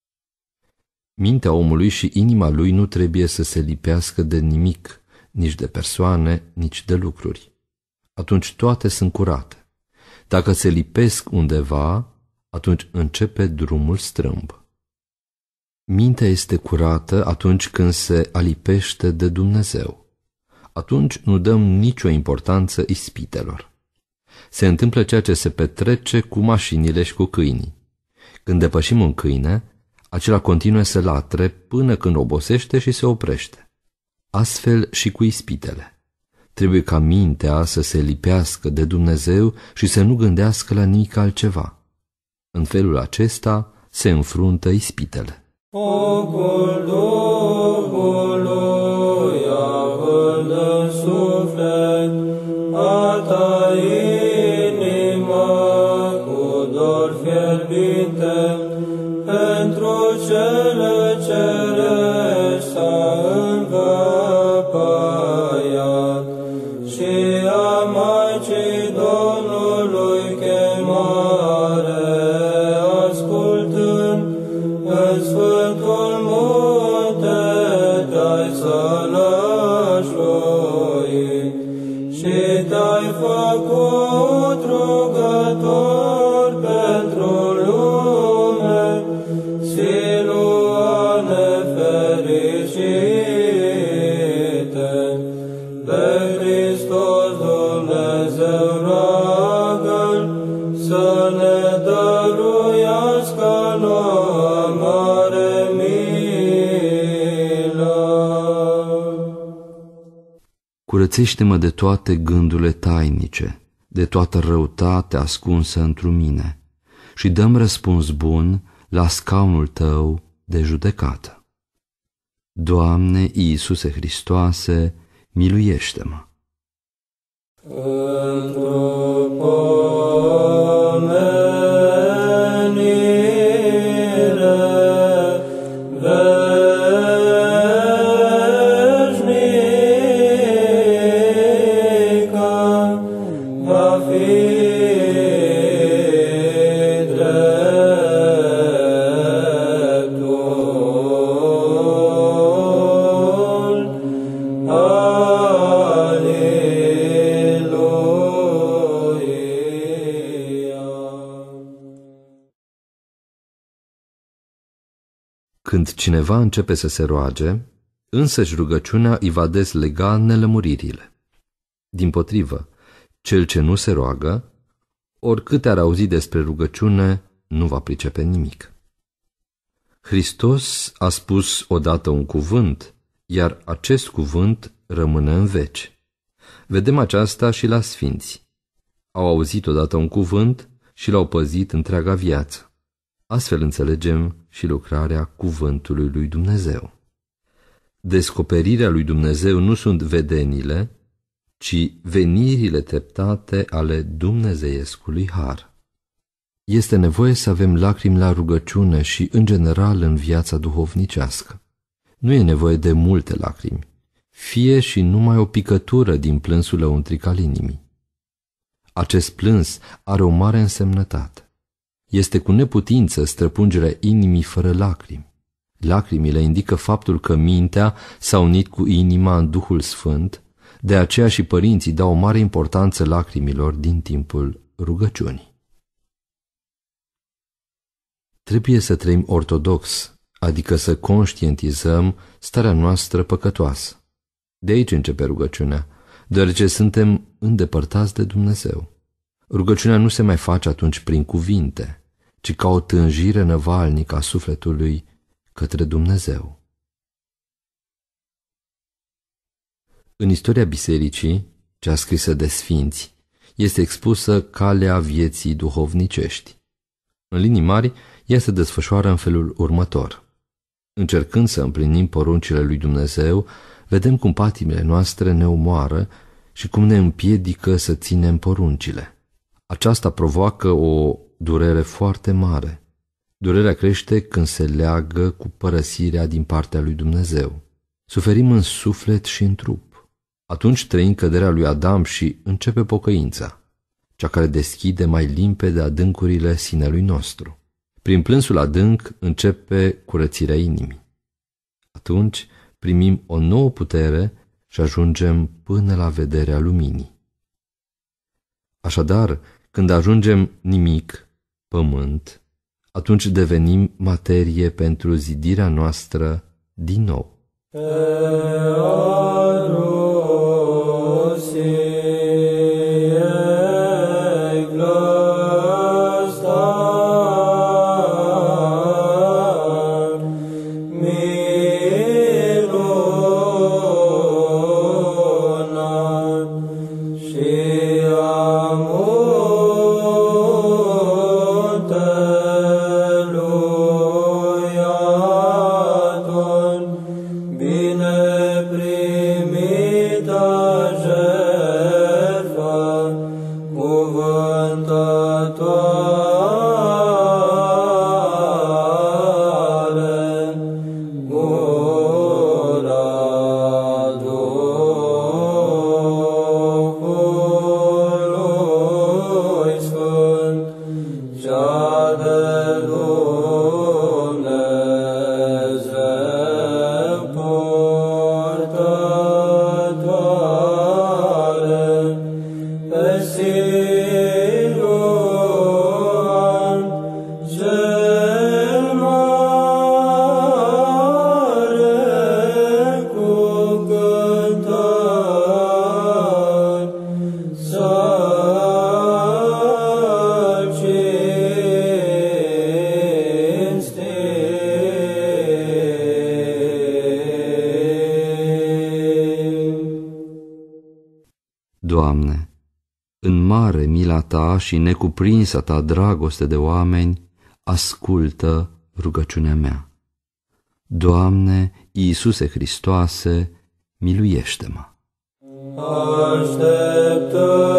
Mintea omului și inima lui nu trebuie să se lipească de nimic, nici de persoane, nici de lucruri. Atunci toate sunt curate. Dacă se lipesc undeva, atunci începe drumul strâmb. Mintea este curată atunci când se alipește de Dumnezeu. Atunci nu dăm nicio importanță ispitelor. Se întâmplă ceea ce se petrece cu mașinile și cu câinii. Când depășim un câine, acela continuă să latre până când obosește și se oprește. Astfel și cu ispitele. Trebuie ca mintea să se lipească de Dumnezeu și să nu gândească la nimic altceva. În felul acesta se înfruntă ispitele. Focul Duhului având în suflet a ta inimă cu dor fierbinte pentru cele cerești s-a învăpăiat și a Maicii Domnului chemare ascultând în Sfântul Munte te-ai sălășluit și te-ai făcut rugător pentru lume, siluane fericite. Pe Hristos Dumnezeu roagă-L să ne dăruiască nouă mare milă. Curățește-mă de toate gândurile tainice, de toată răutatea ascunsă într-un mine și dă-mi răspuns bun la scaunul tău de judecată. Doamne Iisuse Hristoase, miluiește-mă! Într-o pomenire veșnică va fi dreptul. Când cineva începe să se roage, însăși rugăciunea îi va dezlega nelămuririle. Dimpotrivă, cel ce nu se roagă, oricât ar auzi despre rugăciune, nu va pricepe nimic. Hristos a spus odată un cuvânt, iar acest cuvânt rămâne în veci. Vedem aceasta și la sfinți. Au auzit odată un cuvânt și l-au păzit întreaga viață. Astfel înțelegem și lucrarea cuvântului lui Dumnezeu. Descoperirea lui Dumnezeu nu sunt vedenile, ci venirile treptate ale dumnezeiescului har. Este nevoie să avem lacrimi la rugăciune și, în general, în viața duhovnicească. Nu e nevoie de multe lacrimi, fie și numai o picătură din plânsul lăuntric al inimii. Acest plâns are o mare însemnătate. Este cu neputință străpungerea inimii fără lacrimi. Lacrimile indică faptul că mintea s-a unit cu inima în Duhul Sfânt, de aceea și părinții dau o mare importanță lacrimilor din timpul rugăciunii. Trebuie să trăim ortodox, adică să conștientizăm starea noastră păcătoasă. De aici începe rugăciunea, deoarece suntem îndepărtați de Dumnezeu. Rugăciunea nu se mai face atunci prin cuvinte, ci ca o tânjire năvalnică a sufletului către Dumnezeu. În istoria bisericii, cea scrisă de sfinți, este expusă calea vieții duhovnicești. În linii mari, ea se desfășoară în felul următor. Încercând să împlinim poruncile lui Dumnezeu, vedem cum patimile noastre ne omoară și cum ne împiedică să ținem poruncile. Aceasta provoacă o durere foarte mare. Durerea crește când se leagă cu părăsirea din partea lui Dumnezeu. Suferim în suflet și în trup. Atunci trăim căderea lui Adam și începe pocăința, cea care deschide mai limpede adâncurile sinelui nostru. Prin plânsul adânc începe curățirea inimii. Atunci primim o nouă putere și ajungem până la vederea luminii. Așadar, când ajungem nimic, pământ, atunci devenim materie pentru zidirea noastră din nou. Doamne, în mare mila Ta și necuprinsa Ta dragoste de oameni, ascultă rugăciunea mea. Doamne, Iisuse Hristoase, miluiește-mă! Așteptă